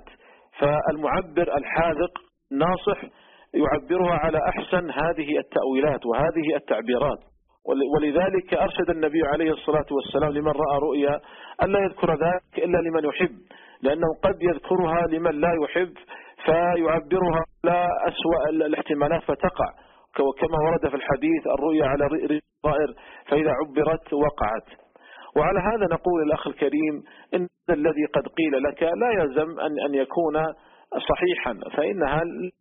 فالمعبر الحاذق ناصح يعبرها على أحسن هذه التأويلات وهذه التعبيرات. ولذلك أرشد النبي عليه الصلاة والسلام لمن رأى رؤيا ألا يذكر ذلك إلا لمن يحب، لأنه قد يذكرها لمن لا يحب فيعبرها على أسوأ الاحتمالات فتقع، كما ورد في الحديث الرؤيا على رئر الطائر فإذا عبرت وقعت. وعلى هذا نقول الأخ الكريم إن الذي قد قيل لك لا يلزم أن أن يكون صحيحا، فإنها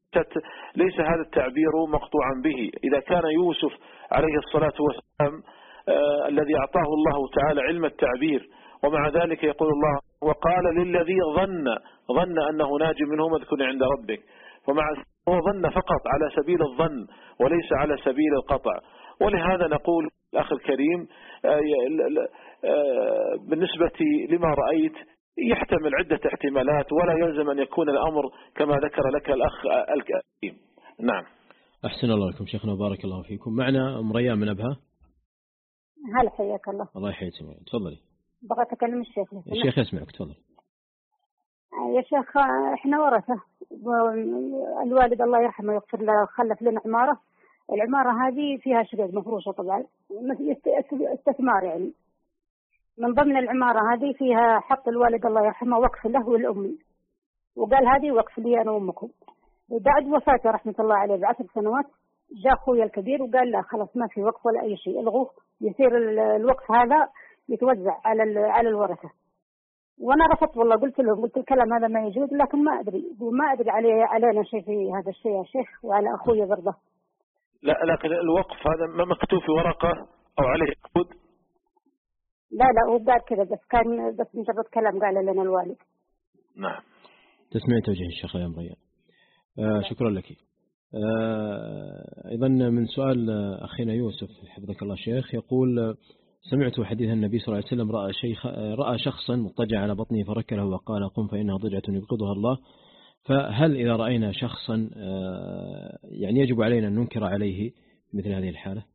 ليس هذا التعبير مقطوعا به. إذا كان يوسف عليه الصلاة والسلام آه الذي أعطاه الله تعالى علم التعبير ومع ذلك يقول الله وقال للذي ظن ظن أنه ناج منه اذكرني عند ربك، ومع هو ظن فقط على سبيل الظن وليس على سبيل القطع. ولهذا نقول الأخ الكريم آه آه بالنسبة لما رأيت يحتمل عدة احتمالات، ولا يلزم أن يكون الأمر كما ذكر لك الأخ الكريم. نعم. أحسن الله لكم شيخنا وبارك الله فيكم. معنا أم ريان من أبها. هلا حياك الله. الله يحييك. تفضلي. بغيت أكلم الشيخ. الشيخ يسمعك، تفضل. يا شيخ إحنا ورثة، الوالد الله يرحمه يغفر له خلف لنا عمارة، العمارة هذه فيها شقق مفروشة طبعا استثمار يعني. من ضمن العمارة هذه فيها حق الوالد الله يرحمه وقف له والأمي، وقال هذه وقف لي أنا وأمكم. بعد وفاته رحمة الله عليه بعشر سنوات جاء أخوي الكبير وقال لا خلاص ما في وقف ولا أي شيء، الغوه، يصير الوقف هذا يتوزع على على الورثة. وأنا رفضت والله، قلت لهم قلت الكلام هذا ما يجوز، لكن ما أدري وما أدري علي علينا شيء في هذا الشيء يا شيخ، وعلى أخوي برضه. لا لكن الوقف هذا ما مكتوب في ورقة أو عليه كود؟ لا لا هو قال كذا بس، كان بس مجرد كلام قال لنا الوالد. نعم. تسمعي توجيه الشيخ يا مريم. آه شكرا لك. آه أيضا من سؤال أخينا يوسف حفظك الله شيخ، يقول سمعت حديث النبي صلى الله عليه وسلم رأى, شيخ رأى شخصا مضطجع على بطنه فركله وقال قم فإنها ضجعة يبغضها الله، فهل إذا رأينا شخصا آه يعني يجب علينا أن ننكر عليه مثل هذه الحالة؟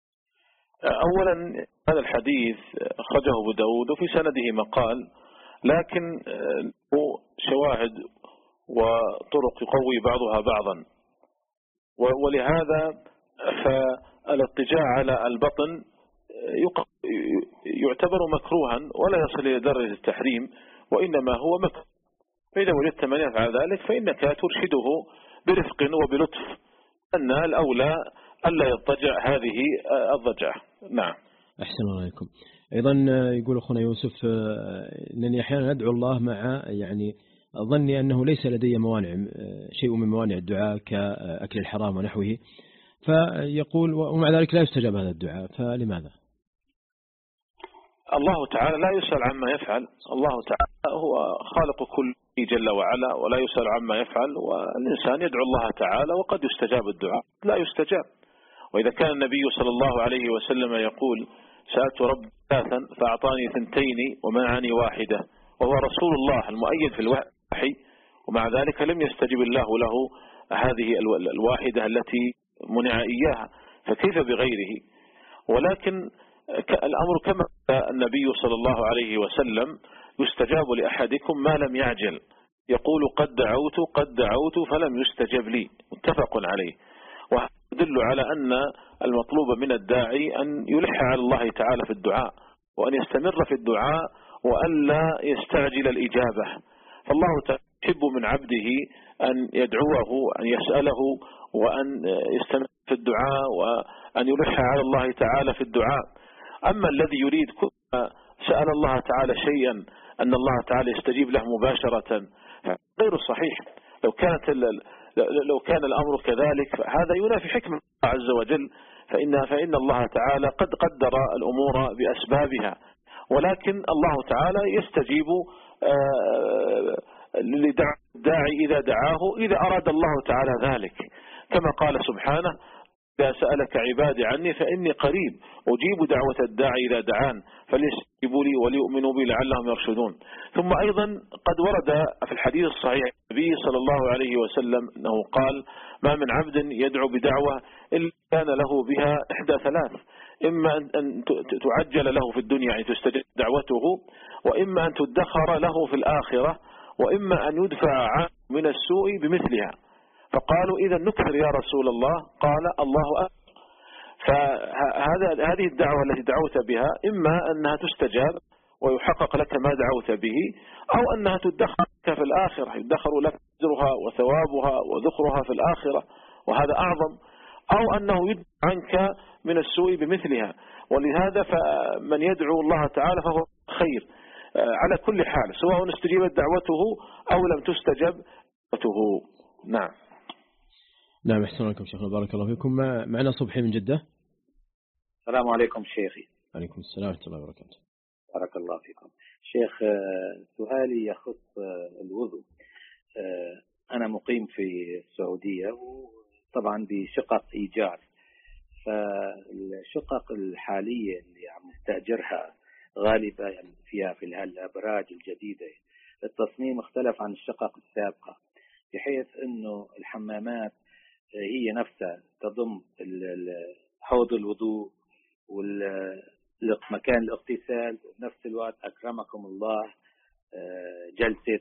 أولا هذا الحديث أخرجه أبو داود وفي سنده مقال، لكن له شواهد وطرق يقوي بعضها بعضا، ولهذا فالاضطجاع على البطن يعتبر مكروها ولا يصل إلى درجة التحريم، وإنما هو مكروه. فإذا وجدت من يفعل ذلك فإنك ترشده برفق وبلطف أن الأولى ألا يضطجع هذه الضجعة. نعم. أحسن الله عليكم. أيضا يقول أخونا يوسف أنني أحيانا أدعو الله مع يعني ظني أنه ليس لدي موانع، شيء من موانع الدعاء كأكل الحرام ونحوه، فيقول ومع ذلك لا يستجاب هذا الدعاء، فلماذا؟ الله تعالى لا يسأل عما يفعل، الله تعالى هو خالق كل جل وعلا ولا يسأل عما يفعل، والإنسان يدعو الله تعالى وقد يستجاب الدعاء لا يستجاب. وإذا كان النبي صلى الله عليه وسلم يقول سألت رب ثلاثا فأعطاني ثنتين ومنعني واحدة، وهو رسول الله المؤيد في الوحي، ومع ذلك لم يستجب الله له هذه الواحدة التي منع إياها، فكيف بغيره؟ ولكن الأمر كما النبي صلى الله عليه وسلم يستجاب لأحدكم ما لم يعجل، يقول قد دعوت قد دعوت فلم يستجب لي، متفق عليه. وهذا يدل على أن المطلوب من الداعي أن يلح على الله تعالى في الدعاء، وأن يستمر في الدعاء وأن لا يستعجل الإجابة. فالله تعالى يحب من عبده أن يدعوه، أن يسأله، وأن يستمر في الدعاء، وأن يلح على الله تعالى في الدعاء. أما الذي يريد كل ما سأل الله تعالى شيئا أن الله تعالى يستجيب له مباشرة غير صحيح. لو كانت لو كان الأمر كذلك فهذا ينافي حكمة الله عز وجل، فإن فإن الله تعالى قد قدر الأمور بأسبابها، ولكن الله تعالى يستجيب للداعي إذا دعاه إذا أراد الله تعالى ذلك، كما قال سبحانه إذا سألك عبادي عني فإني قريب أجيب دعوة الداعي إذا دعان فليستجيبوا لي وليؤمنوا بي لعلهم يرشدون. ثم أيضا قد ورد في الحديث الصحيح النبي صلى الله عليه وسلم أنه قال ما من عبد يدعو بدعوة إلا كان له بها إحدى ثلاث، إما أن تعجل له في الدنيا يعني تستجب دعوته، وإما أن تدخر له في الآخرة، وإما أن يدفع عنه من السوء بمثلها. فقالوا إذا نكثر يا رسول الله، قال الله أكبر. فهذا هذه الدعوة التي دعوت بها إما أنها تستجاب ويحقق لك ما دعوت به، أو أنها تدخر لك في الآخرة، يدخر لك أجرها وثوابها وذخرها في الآخرة، وهذا أعظم، أو أنه يدفع عنك من السوء بمثلها. ولهذا فمن يدعو الله تعالى فهو خير على كل حال، سواء استجيبت دعوته أو لم تستجب دعوته. نعم. نعم. أحسن لكم شيخنا بارك الله فيكم. معنا صبحي من جدة. السلام عليكم شيخي. عليكم السلام ورحمة الله وبركاته. بارك الله فيكم شيخ. سؤالي يخص الوضوء. أنا مقيم في السعودية وطبعا بشقق إيجار، فالشقق الحالية اللي عم نستأجرها غالبة يعني فيها في الأبراج الجديدة التصميم اختلف عن الشقق السابقة، بحيث أنه الحمامات هي نفسها تضم حوض الوضوء والمكان الاغتسال، وبنفس الوقت أكرمكم الله جلسة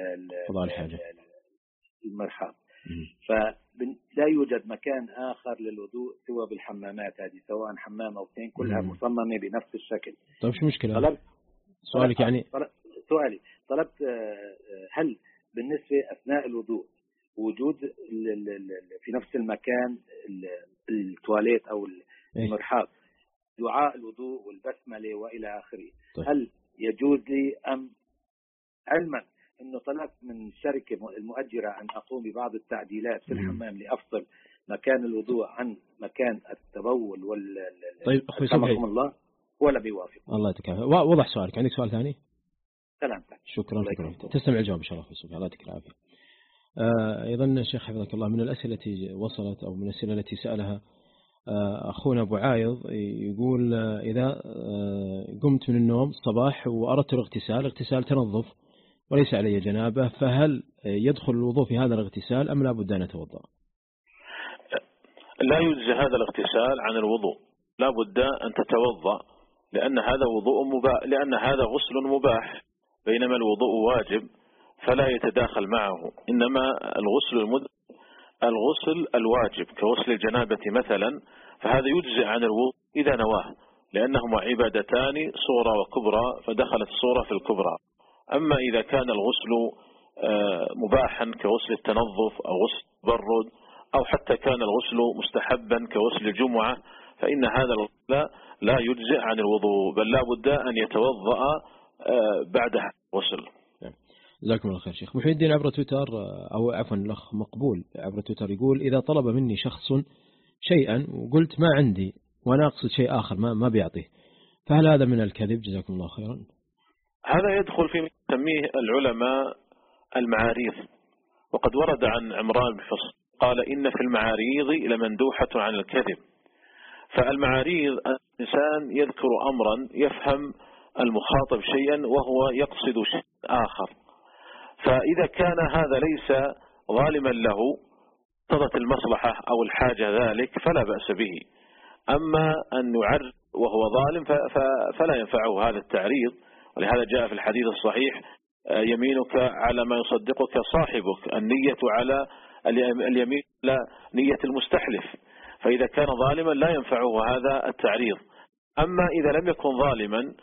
المرحاض. فلا يوجد مكان آخر للوضوء سوى بالحمامات هذه، سواء حمام أو اثنين، كلها مصممة بنفس الشكل. طيب شو مشكلة؟ طلبت سؤالك يعني طلبت سؤالي طلبت هل بالنسبة أثناء الوضوء وجود في نفس المكان التواليت أو المرحاض دعاء الوضوء والبسملة وإلى آخره، طيب. هل يجوز لي أم علما أنه طلبت من الشركة المؤجرة أن أقوم ببعض التعديلات في الحمام لأفصل مكان الوضوء عن مكان التبول وال طيب أخوي صبحي الله ولا بيوافق؟ الله يعطيك العافية. وضح سؤالك. عندك سؤال ثاني؟ سلامتك. شكرا شكرا تستمع الجواب إن شاء الله. في الله يعطيك العافية. أيضا الشيخ حفظك الله، من الأسئلة التي وصلت أو من الأسئلة التي سألها أخونا أبو عايض، يقول إذا قمت من النوم الصباح وأردت الاغتسال، اغتسال تنظف وليس علي جنابة، فهل يدخل الوضوء في هذا الاغتسال أم لا بد أن أتوضأ؟ لا يجزي هذا الاغتسال عن الوضوء، لا بد أن تتوضأ، لأن هذا وضوء مباح، لأن هذا غسل مباح، بينما الوضوء واجب فلا يتداخل معه. إنما الغسل المد... الغسل الواجب كغسل الجنابة مثلا، فهذا يجزي عن الوضوء إذا نواه، لأنهما عبادتان صغرى وكبرى، فدخلت الصغرى في الكبرى. أما إذا كان الغسل مباحا كغسل التنظف أو غسل التبرد، أو حتى كان الغسل مستحبا كغسل الجمعة، فإن هذا الغسل لا يجزئ عن الوضوء، بل لا بد أن يتوضأ بعد الغسل. جزاكم الله خير شيخ. محي الدين عبر تويتر، أو عفوا الأخ مقبول عبر تويتر، يقول إذا طلب مني شخص شيئا وقلت ما عندي وأنا أقصد شيء آخر ما ما بيعطيه، فهل هذا من الكذب؟ جزاكم الله خيرا. هذا يدخل في يسميه العلماء المعاريض، وقد ورد عن عمران بن حصن قال إن في المعاريض لمندوحة عن الكذب. فالمعاريض الإنسان يذكر أمرا يفهم المخاطب شيئا وهو يقصد شيء آخر، فإذا كان هذا ليس ظالما له اقتضت المصلحة أو الحاجة ذلك فلا بأس به. أما أن يعرض وهو ظالم فلا ينفعه هذا التعريض، ولهذا جاء في الحديث الصحيح يمينك على ما يصدقك صاحبك، النية على اليمين لا نية المستحلف، فإذا كان ظالما لا ينفعه هذا التعريض. أما إذا لم يكن ظالما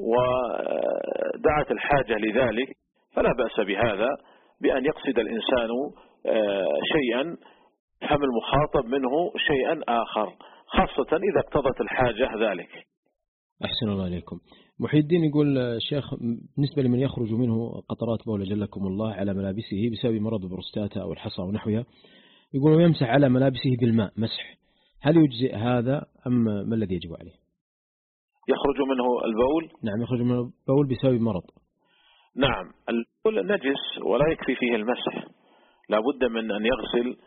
ودعت الحاجة لذلك فلا بأس بهذا، بأن يقصد الإنسان شيئا يفهم المخاطب منه شيئا آخر، خاصة إذا اقتضت الحاجة ذلك. أحسن الله عليكم. محي الدين يقول شيخ، بالنسبة لمن يخرج منه قطرات بول جلكم الله على ملابسه بسبب مرض البروستاتا أو الحصى ونحوها، يقول يمسح على ملابسه بالماء مسح، هل يجزئ هذا أم ما الذي يجب عليه؟ يخرج منه البول؟ نعم يخرج منه البول بسبب مرض. نعم البول نجس ولا يكفي فيه المسح، لا بد من أن يغسل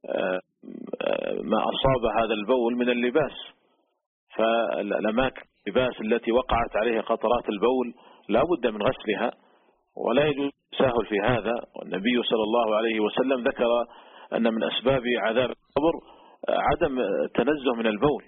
ما أصاب هذا البول من اللباس، فالأماكن اللباس التي وقعت عليها قطرات البول لا بد من غسلها، ولا يجوز التساهل في هذا. والنبي صلى الله عليه وسلم ذكر أن من أسباب عذاب القبر عدم التنزه من البول،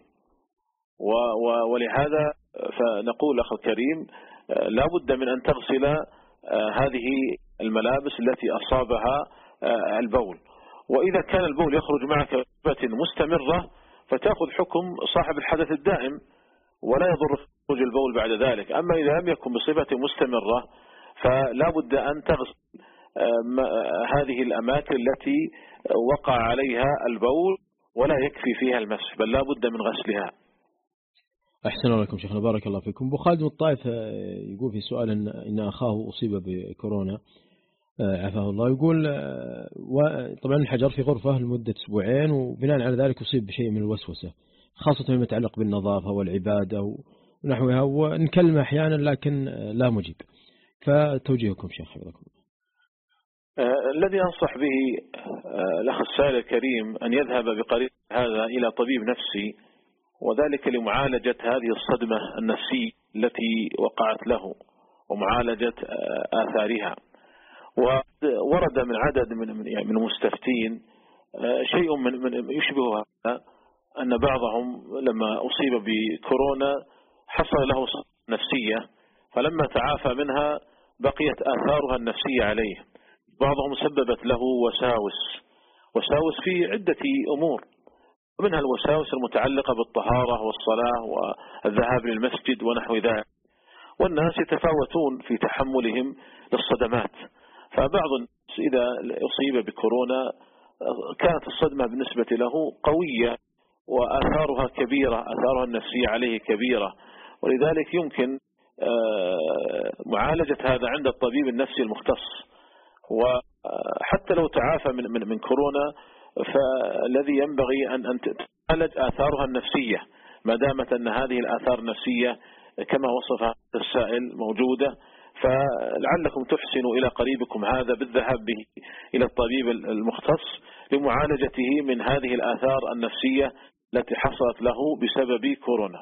ولهذا فنقول أخي الكريم لا بد من أن تغسل هذه الملابس التي أصابها البول. وإذا كان البول يخرج معك بصفة مستمرة فتأخذ حكم صاحب الحدث الدائم ولا يضر خروج البول بعد ذلك. أما إذا لم يكن بصفة مستمرة فلا بد أن تغسل هذه الأماكن التي وقع عليها البول ولا يكفي فيها المسح، بل لا بد من غسلها. أحسن الله لكم شيخنا، بارك الله فيكم. أبو خالد من الطائف يقول في سؤال إن أخاه أصيب بكورونا عافاه الله، يقول طبعا الحجر في غرفة لمدة أسبوعين، وبناء على ذلك أصيب بشيء من الوسوسة خاصة فيما يتعلق بالنظافة والعبادة ونحوها، ونكلمه أحيانا لكن لا مجيب، فتوجيهكم شيخ حفظكم. الذي أنصح به الأخ السائل الكريم أن يذهب بقريب هذا إلى طبيب نفسي، وذلك لمعالجة هذه الصدمة النفسية التي وقعت له ومعالجة آثارها. وورد من عدد من من المستفتين شيء من من يشبه هذا، أن بعضهم لما أصيب بكورونا حصل له نفسية، فلما تعافى منها بقيت آثارها النفسية عليه. بعضهم سببت له وساوس وساوس في عدة أمور، ومنها الوساوس المتعلقة بالطهارة والصلاة والذهاب للمسجد ونحو ذلك. والناس يتفاوتون في تحملهم للصدمات، فبعض الناس إذا أصيب بكورونا كانت الصدمة بالنسبة له قوية وآثارها كبيرة، آثارها النفسية عليه كبيرة، ولذلك يمكن معالجة هذا عند الطبيب النفسي المختص. وحتى لو تعافى من من من كورونا فالذي ينبغي أن أن تعالج آثارها النفسية، ما دامت أن هذه الآثار النفسية كما وصفها السائل موجودة، فلعلكم تحسنوا إلى قريبكم هذا بالذهاب به إلى الطبيب المختص لمعالجته من هذه الآثار النفسية التي حصلت له بسبب كورونا.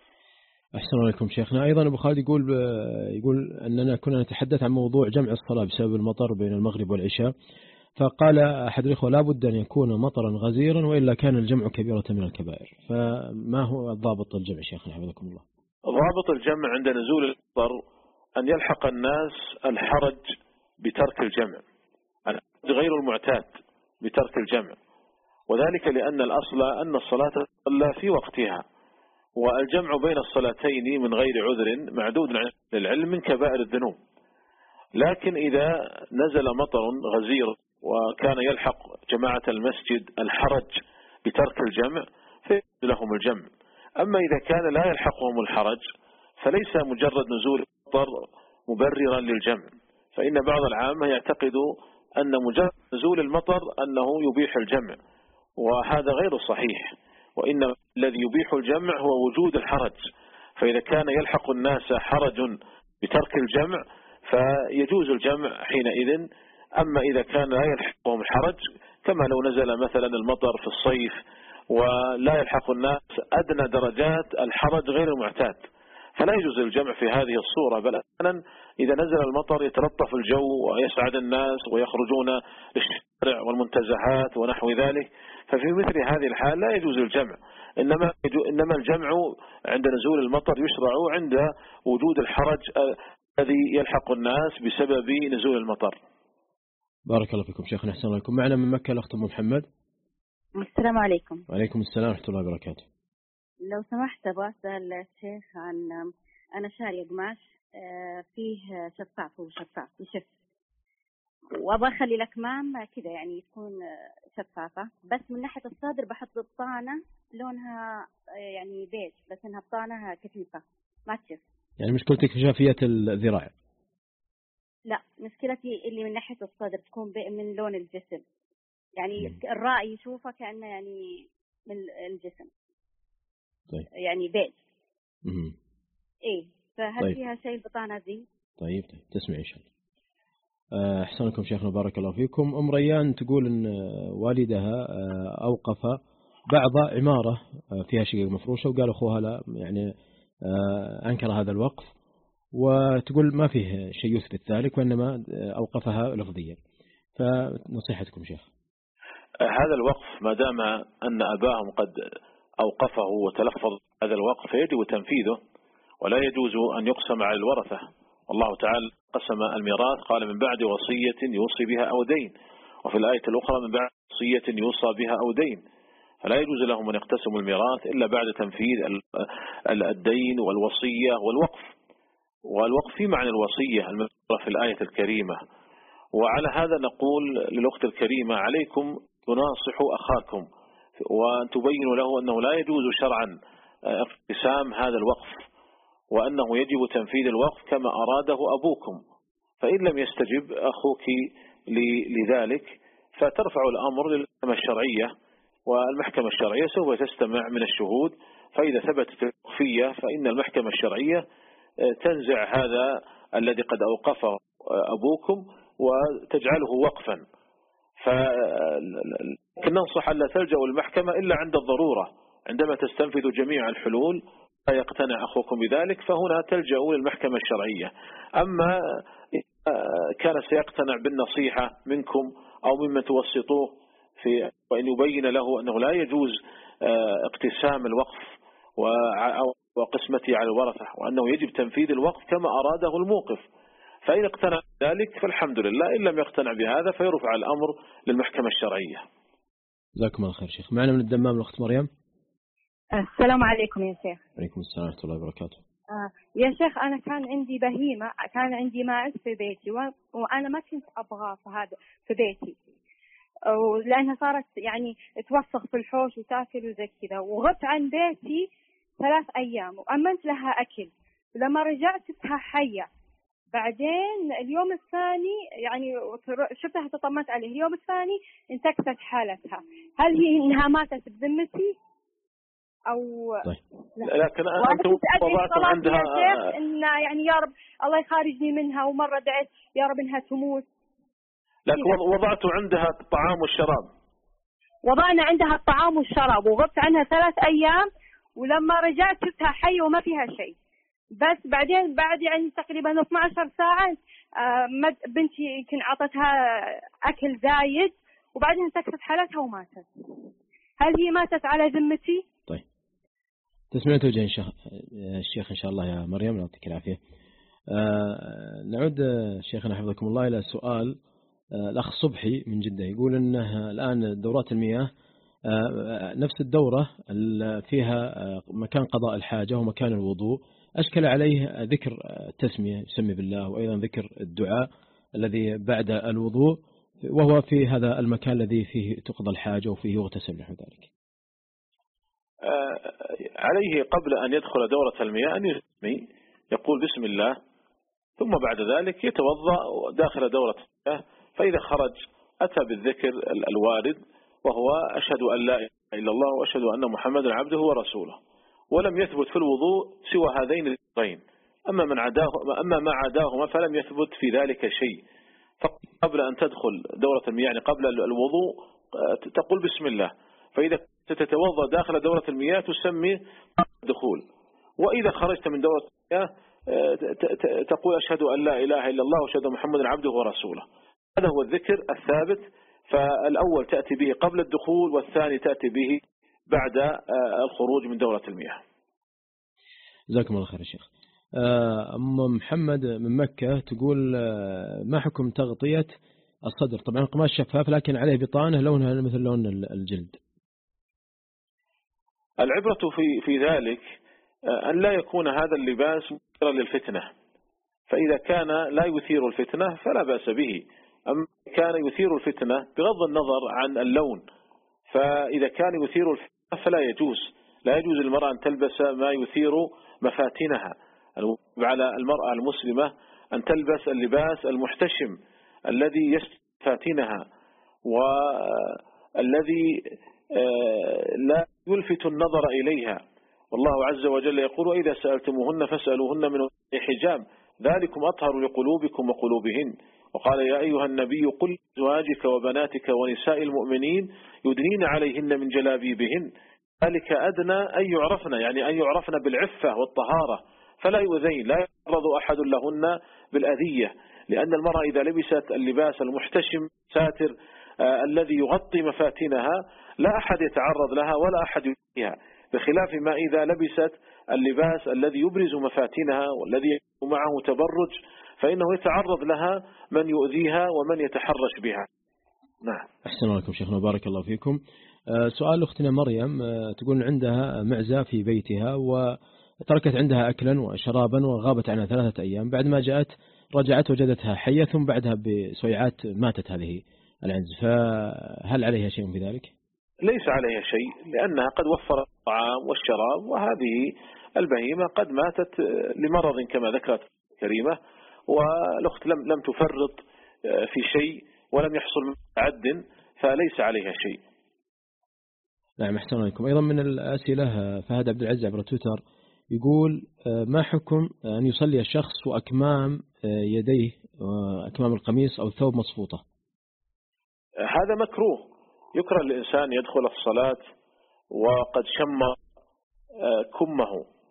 أحسن عليكم شيخنا. أيضا أبو خالد يقول يقول أننا كنا نتحدث عن موضوع جمع الصلاة بسبب المطر بين المغرب والعشاء، فقال أحد الإخوة لا بد أن يكون مطرا غزيرا وإلا كان الجمع كبيرة من الكبائر، فما هو ضابط الجمع شيخنا حفظكم الله؟ ضابط الجمع عند نزول المطر أن يلحق الناس الحرج بترك الجمع، غير المعتاد بترك الجمع، وذلك لأن الأصل أن الصلاة تصلى في وقتها، والجمع بين الصلاتين من غير عذر معدود للعلم من كبائر الذنوب. لكن إذا نزل مطر غزير وكان يلحق جماعة المسجد الحرج بترك الجمع فيجوز لهم الجمع. أما إذا كان لا يلحقهم الحرج فليس مجرد نزول المطر مبررا للجمع، فإن بعض العامة يعتقد أن مجرد نزول المطر أنه يبيح الجمع، وهذا غير صحيح، وإن الذي يبيح الجمع هو وجود الحرج. فإذا كان يلحق الناس حرج بترك الجمع فيجوز الجمع حينئذ. أما إذا كان لا يلحقهم الحرج كما لو نزل مثلا المطر في الصيف ولا يلحق الناس أدنى درجات الحرج غير المعتاد فلا يجوز الجمع في هذه الصورة، بل أحيانا إذا نزل المطر يتلطف الجو ويسعد الناس ويخرجون للشارع والمنتزهات ونحو ذلك، ففي مثل هذه الحال لا يجوز الجمع. إنما إنما الجمع عند نزول المطر يشرع عند وجود الحرج الذي يلحق الناس بسبب نزول المطر. بارك الله فيكم شيخنا أحسن عليكم. معنا من مكة الأخت أم محمد. السلام عليكم. وعليكم السلام ورحمة الله وبركاته. لو سمحت أبغى أسأل الشيخ عن أنا شارية قماش فيه شفاف وشفاف يشف، وأبغى أخلي الأكمام كذا يعني تكون شفافة، بس من ناحية الصدر بحط بطانة لونها يعني بيج بس إنها بطانة كثيفة ما تشف. يعني مشكلتك شفافية الذراع؟ لا، مشكلتي اللي من ناحية الصدر تكون من لون الجسم، يعني الرأي يشوفه كأنه يعني من الجسم. طيب. يعني بيج. امم ايه، فهل طيب. فيها شيء البطانة دي؟ طيب طيب تسمع إن شاء الله. أحسنكم شيخنا بارك الله فيكم. أم ريان تقول أن والدها أوقف بعض عمارة فيها شقق مفروشة، وقال أخوها لا يعني أنكر هذا الوقف، وتقول ما فيه شيء يثبت ذلك وإنما أوقفها لفظيا، فنصيحتكم شيخ. هذا الوقف ما دام أن أباهم قد أوقفه وتلفظ هذا الوقف فيجب تنفيذه، ولا يجوز أن يقسم على الورثة. الله تعالى قسم الميراث قال من بعد وصية يوصي بها أو دين، وفي الآية الأخرى من بعد وصية يوصى بها أو دين، فلا يجوز لهم أن يقتسموا الميراث إلا بعد تنفيذ الدين والوصية والوقف. والوقف في معنى الوصية المذكورة في الآية الكريمة. وعلى هذا نقول للأخت الكريمة عليكم تناصحوا أخاكم وأن تبينوا له أنه لا يجوز شرعا اقتسام هذا الوقف، وأنه يجب تنفيذ الوقف كما أراده أبوكم. فإن لم يستجب أخوك لذلكفترفع الأمر للمحكمة الشرعية، والمحكمة الشرعية سوف تستمع من الشهود، فإذا ثبتت الوقفية فإن المحكمة الشرعية تنزع هذا الذي قد أوقفه أبوكم وتجعله وقفا. فننصح ألا تلجأوا المحكمة إلا عند الضرورة، عندما تستنفذ جميع الحلول لا يقتنع أخوكم بذلك فهنا تلجأوا للمحكمة الشرعية. أما كان سيقتنع بالنصيحة منكم أو ممن توسطوه في وأن يبين له أنه لا يجوز اقتسام الوقف وقسمته على الورثة وأنه يجب تنفيذ الوقف كما أراده الموقف، فإن اقتنع ذلك فالحمد لله، إن لم يقتنع بهذا فيرفع الأمر للمحكمة الشرعية. جزاكم الله خير شيخ. معنا من الدمام الأخت مريم. السلام عليكم يا شيخ. عليكم السلام ورحمة الله وبركاته. آه يا شيخ، أنا كان عندي بهيمة، كان عندي ماعز في بيتي وأنا ما كنت أبغى في هذا في بيتي، ولأنها صارت يعني توسخ في الحوش وتاكل وزي كذا، وغبت عن بيتي ثلاث أيام وأمنت لها أكل، ولما رجعت شفتها حية. بعدين اليوم الثاني يعني شفتها تطمنت عليه، اليوم الثاني انتكست حالتها، هل هي إنها ماتت بذمتي أو طيب. لا. لكن أنت وضعت عندها إن يعني يا رب الله يخارجني منها، ومرة دعيت يا رب إنها تموت. لكن وضعت عندها الطعام والشراب. وضعنا عندها الطعام والشراب وغبت عنها ثلاث أيام، ولما رجعت شفتها حية وما فيها شيء. بس بعدين بعد يعني تقريبا اثنتي عشرة ساعة بنتي يمكن عطتها أكل زايد وبعدين انتكست حالتها وماتت. هل هي ماتت على ذمتي؟ طيب تسمعين توجيه الشيخ إن شاء الله يا مريم، يعطيك العافية. آه نعود شيخنا حفظكم الله إلى سؤال آه الأخ صبحي من جدة، يقول أنه الآن دورات المياه آه نفس الدورة فيها آه مكان قضاء الحاجة ومكان الوضوء، أشكل عليه ذكر التسمية يسمي بالله وأيضا ذكر الدعاء الذي بعد الوضوء، وهو في هذا المكان الذي فيه تقضى الحاجة وفيه يغتسل نحو ذلك. آه عليه قبل أن يدخل دورة المياه أن يسمي، يقول بسم الله، ثم بعد ذلك يتوضأ داخل دورة المياه، فإذا خرج أتى بالذكر الوارد وهو أشهد أن لا إله إلا الله وأشهد أن محمدا عبده ورسوله، ولم يثبت في الوضوء سوى هذين الذكرين، أما من عداه أما ما عداهما فلم يثبت في ذلك شيء. فقبل أن تدخل دورة المياه يعني قبل الوضوء تقول بسم الله، فإذا تتوضأ داخل دورة المياه تسمي الدخول، وإذا خرجت من دورة المياه تقول أشهد أن لا إله إلا الله وأشهد أن محمدا عبده ورسوله. هذا هو الذكر الثابت، فالأول تأتي به قبل الدخول والثاني تأتي به بعد الخروج من دورة المياه. جزاكم الله خير يا شيخ. أم محمد من مكة تقول ما حكم تغطية الصدر؟ طبعا قماش شفاف لكن عليه بطانة لونها مثل لون الجلد. العبرة في في ذلك أن لا يكون هذا اللباس مثيرا للفتنة، فإذا كان لا يثير الفتنة فلا بأس به، أما كان يثير الفتنة بغض النظر عن اللون، فإذا كان يثير الفتنة فلا يجوز لا يجوز للمرأة أن تلبس ما يثير مفاتنها. على المرأة المسلمة أن تلبس اللباس المحتشم الذي يستر مفاتنها والذي لا يلفت النظر إليها، والله عز وجل يقول وإذا سألتموهن فاسألوهن من وراء حجاب ذلكم أطهر لقلوبكم وقلوبهن. وقال يا أيها النبي قل لأزواجك وبناتك ونساء المؤمنين يدنين عليهن من جلابيبهن ذلك أدنى أن يعرفن، يعني أن يعرفن بالعفة والطهارة فلا يؤذين، لا يعرض أحد لهن بالأذية، لأن المرأة إذا لبست اللباس المحتشم ساتر آه الذي يغطي مفاتنها لا أحد يتعرض لها ولا أحد يؤذيها، بخلاف ما إذا لبست اللباس الذي يبرز مفاتنها والذي يكون معه تبرج فإنه يتعرض لها من يؤذيها ومن يتحرش بها. نعم. أحسن الله لكم شيخنا بارك الله فيكم. آه سؤال أختنا مريم آه تقول عندها معزة في بيتها وتركت عندها أكلا وشرابا وغابت عنها ثلاثة أيام، بعد ما جاءت رجعت وجدتها حية ثم بعدها بسويعات ماتت هذه العنز، فهل عليها شيء في ذلك؟ ليس عليها شيء، لأنها قد وفرت الطعام والشراب، وهذه البهيمة قد ماتت لمرض كما ذكرت الكريمة، والأخت لم لم تفرط في شيء ولم يحصل عد، فليس عليها شيء. نعم أحسن عليكم. أيضا من الأسئلة فهد عبد العزيز عبر تويتر يقول ما حكم أن يصلي الشخص وأكمام يديه أكمام القميص أو الثوب مصفوطة؟ هذا مكروه، يكره الإنسان يدخل الصلاة وقد شم كمه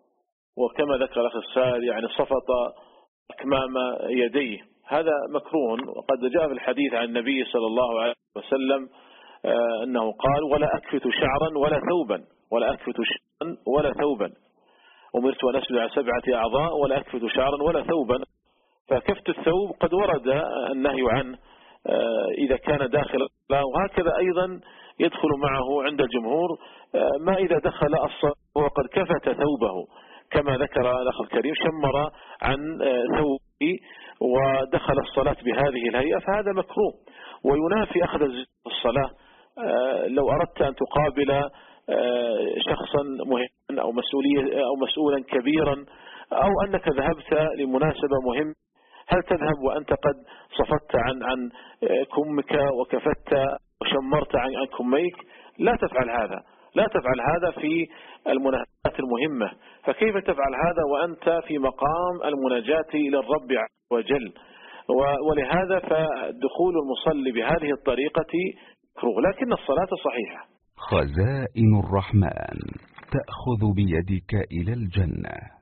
وكما ذكر الأخ السائل يعني صفط أكمام يديه، هذا مكروه. وقد جاء في الحديث عن النبي صلى الله عليه وسلم أنه قال: ولا أكفت شعرا ولا ثوبا، ولا أكفت شعرا ولا ثوبا، أمرت أن أسجد على سبعة أعضاء ولا أكفت شعرا ولا ثوبا. فكفت الثوب قد ورد النهي عنه إذا كان داخل، وهكذا أيضا يدخل معه عند الجمهور ما إذا دخل الصلاة وقد كفت ثوبه، كما ذكر الأخ الكريم شمر عن ثوبه ودخل الصلاة بهذه الهيئة، فهذا مكروه وينافي أخذ الصلاة. لو أردت أن تقابل شخصا مهما أو مسؤولية أو مسؤولا كبيرا، أو أنك ذهبت لمناسبة مهمة، هل تذهب وأنت قد صفدت عن عن كمك وكفت وشمرت عن عن كميك؟ لا تفعل هذا، لا تفعل هذا في المناسبات المهمة. فكيف تفعل هذا وأنت في مقام المناجاة إلى الرب عز وجل؟ ولهذا فدخول المصلي بهذه الطريقة مكروه، لكن الصلاة صحيحة. خزائن الرحمن تأخذ بيدك إلى الجنة.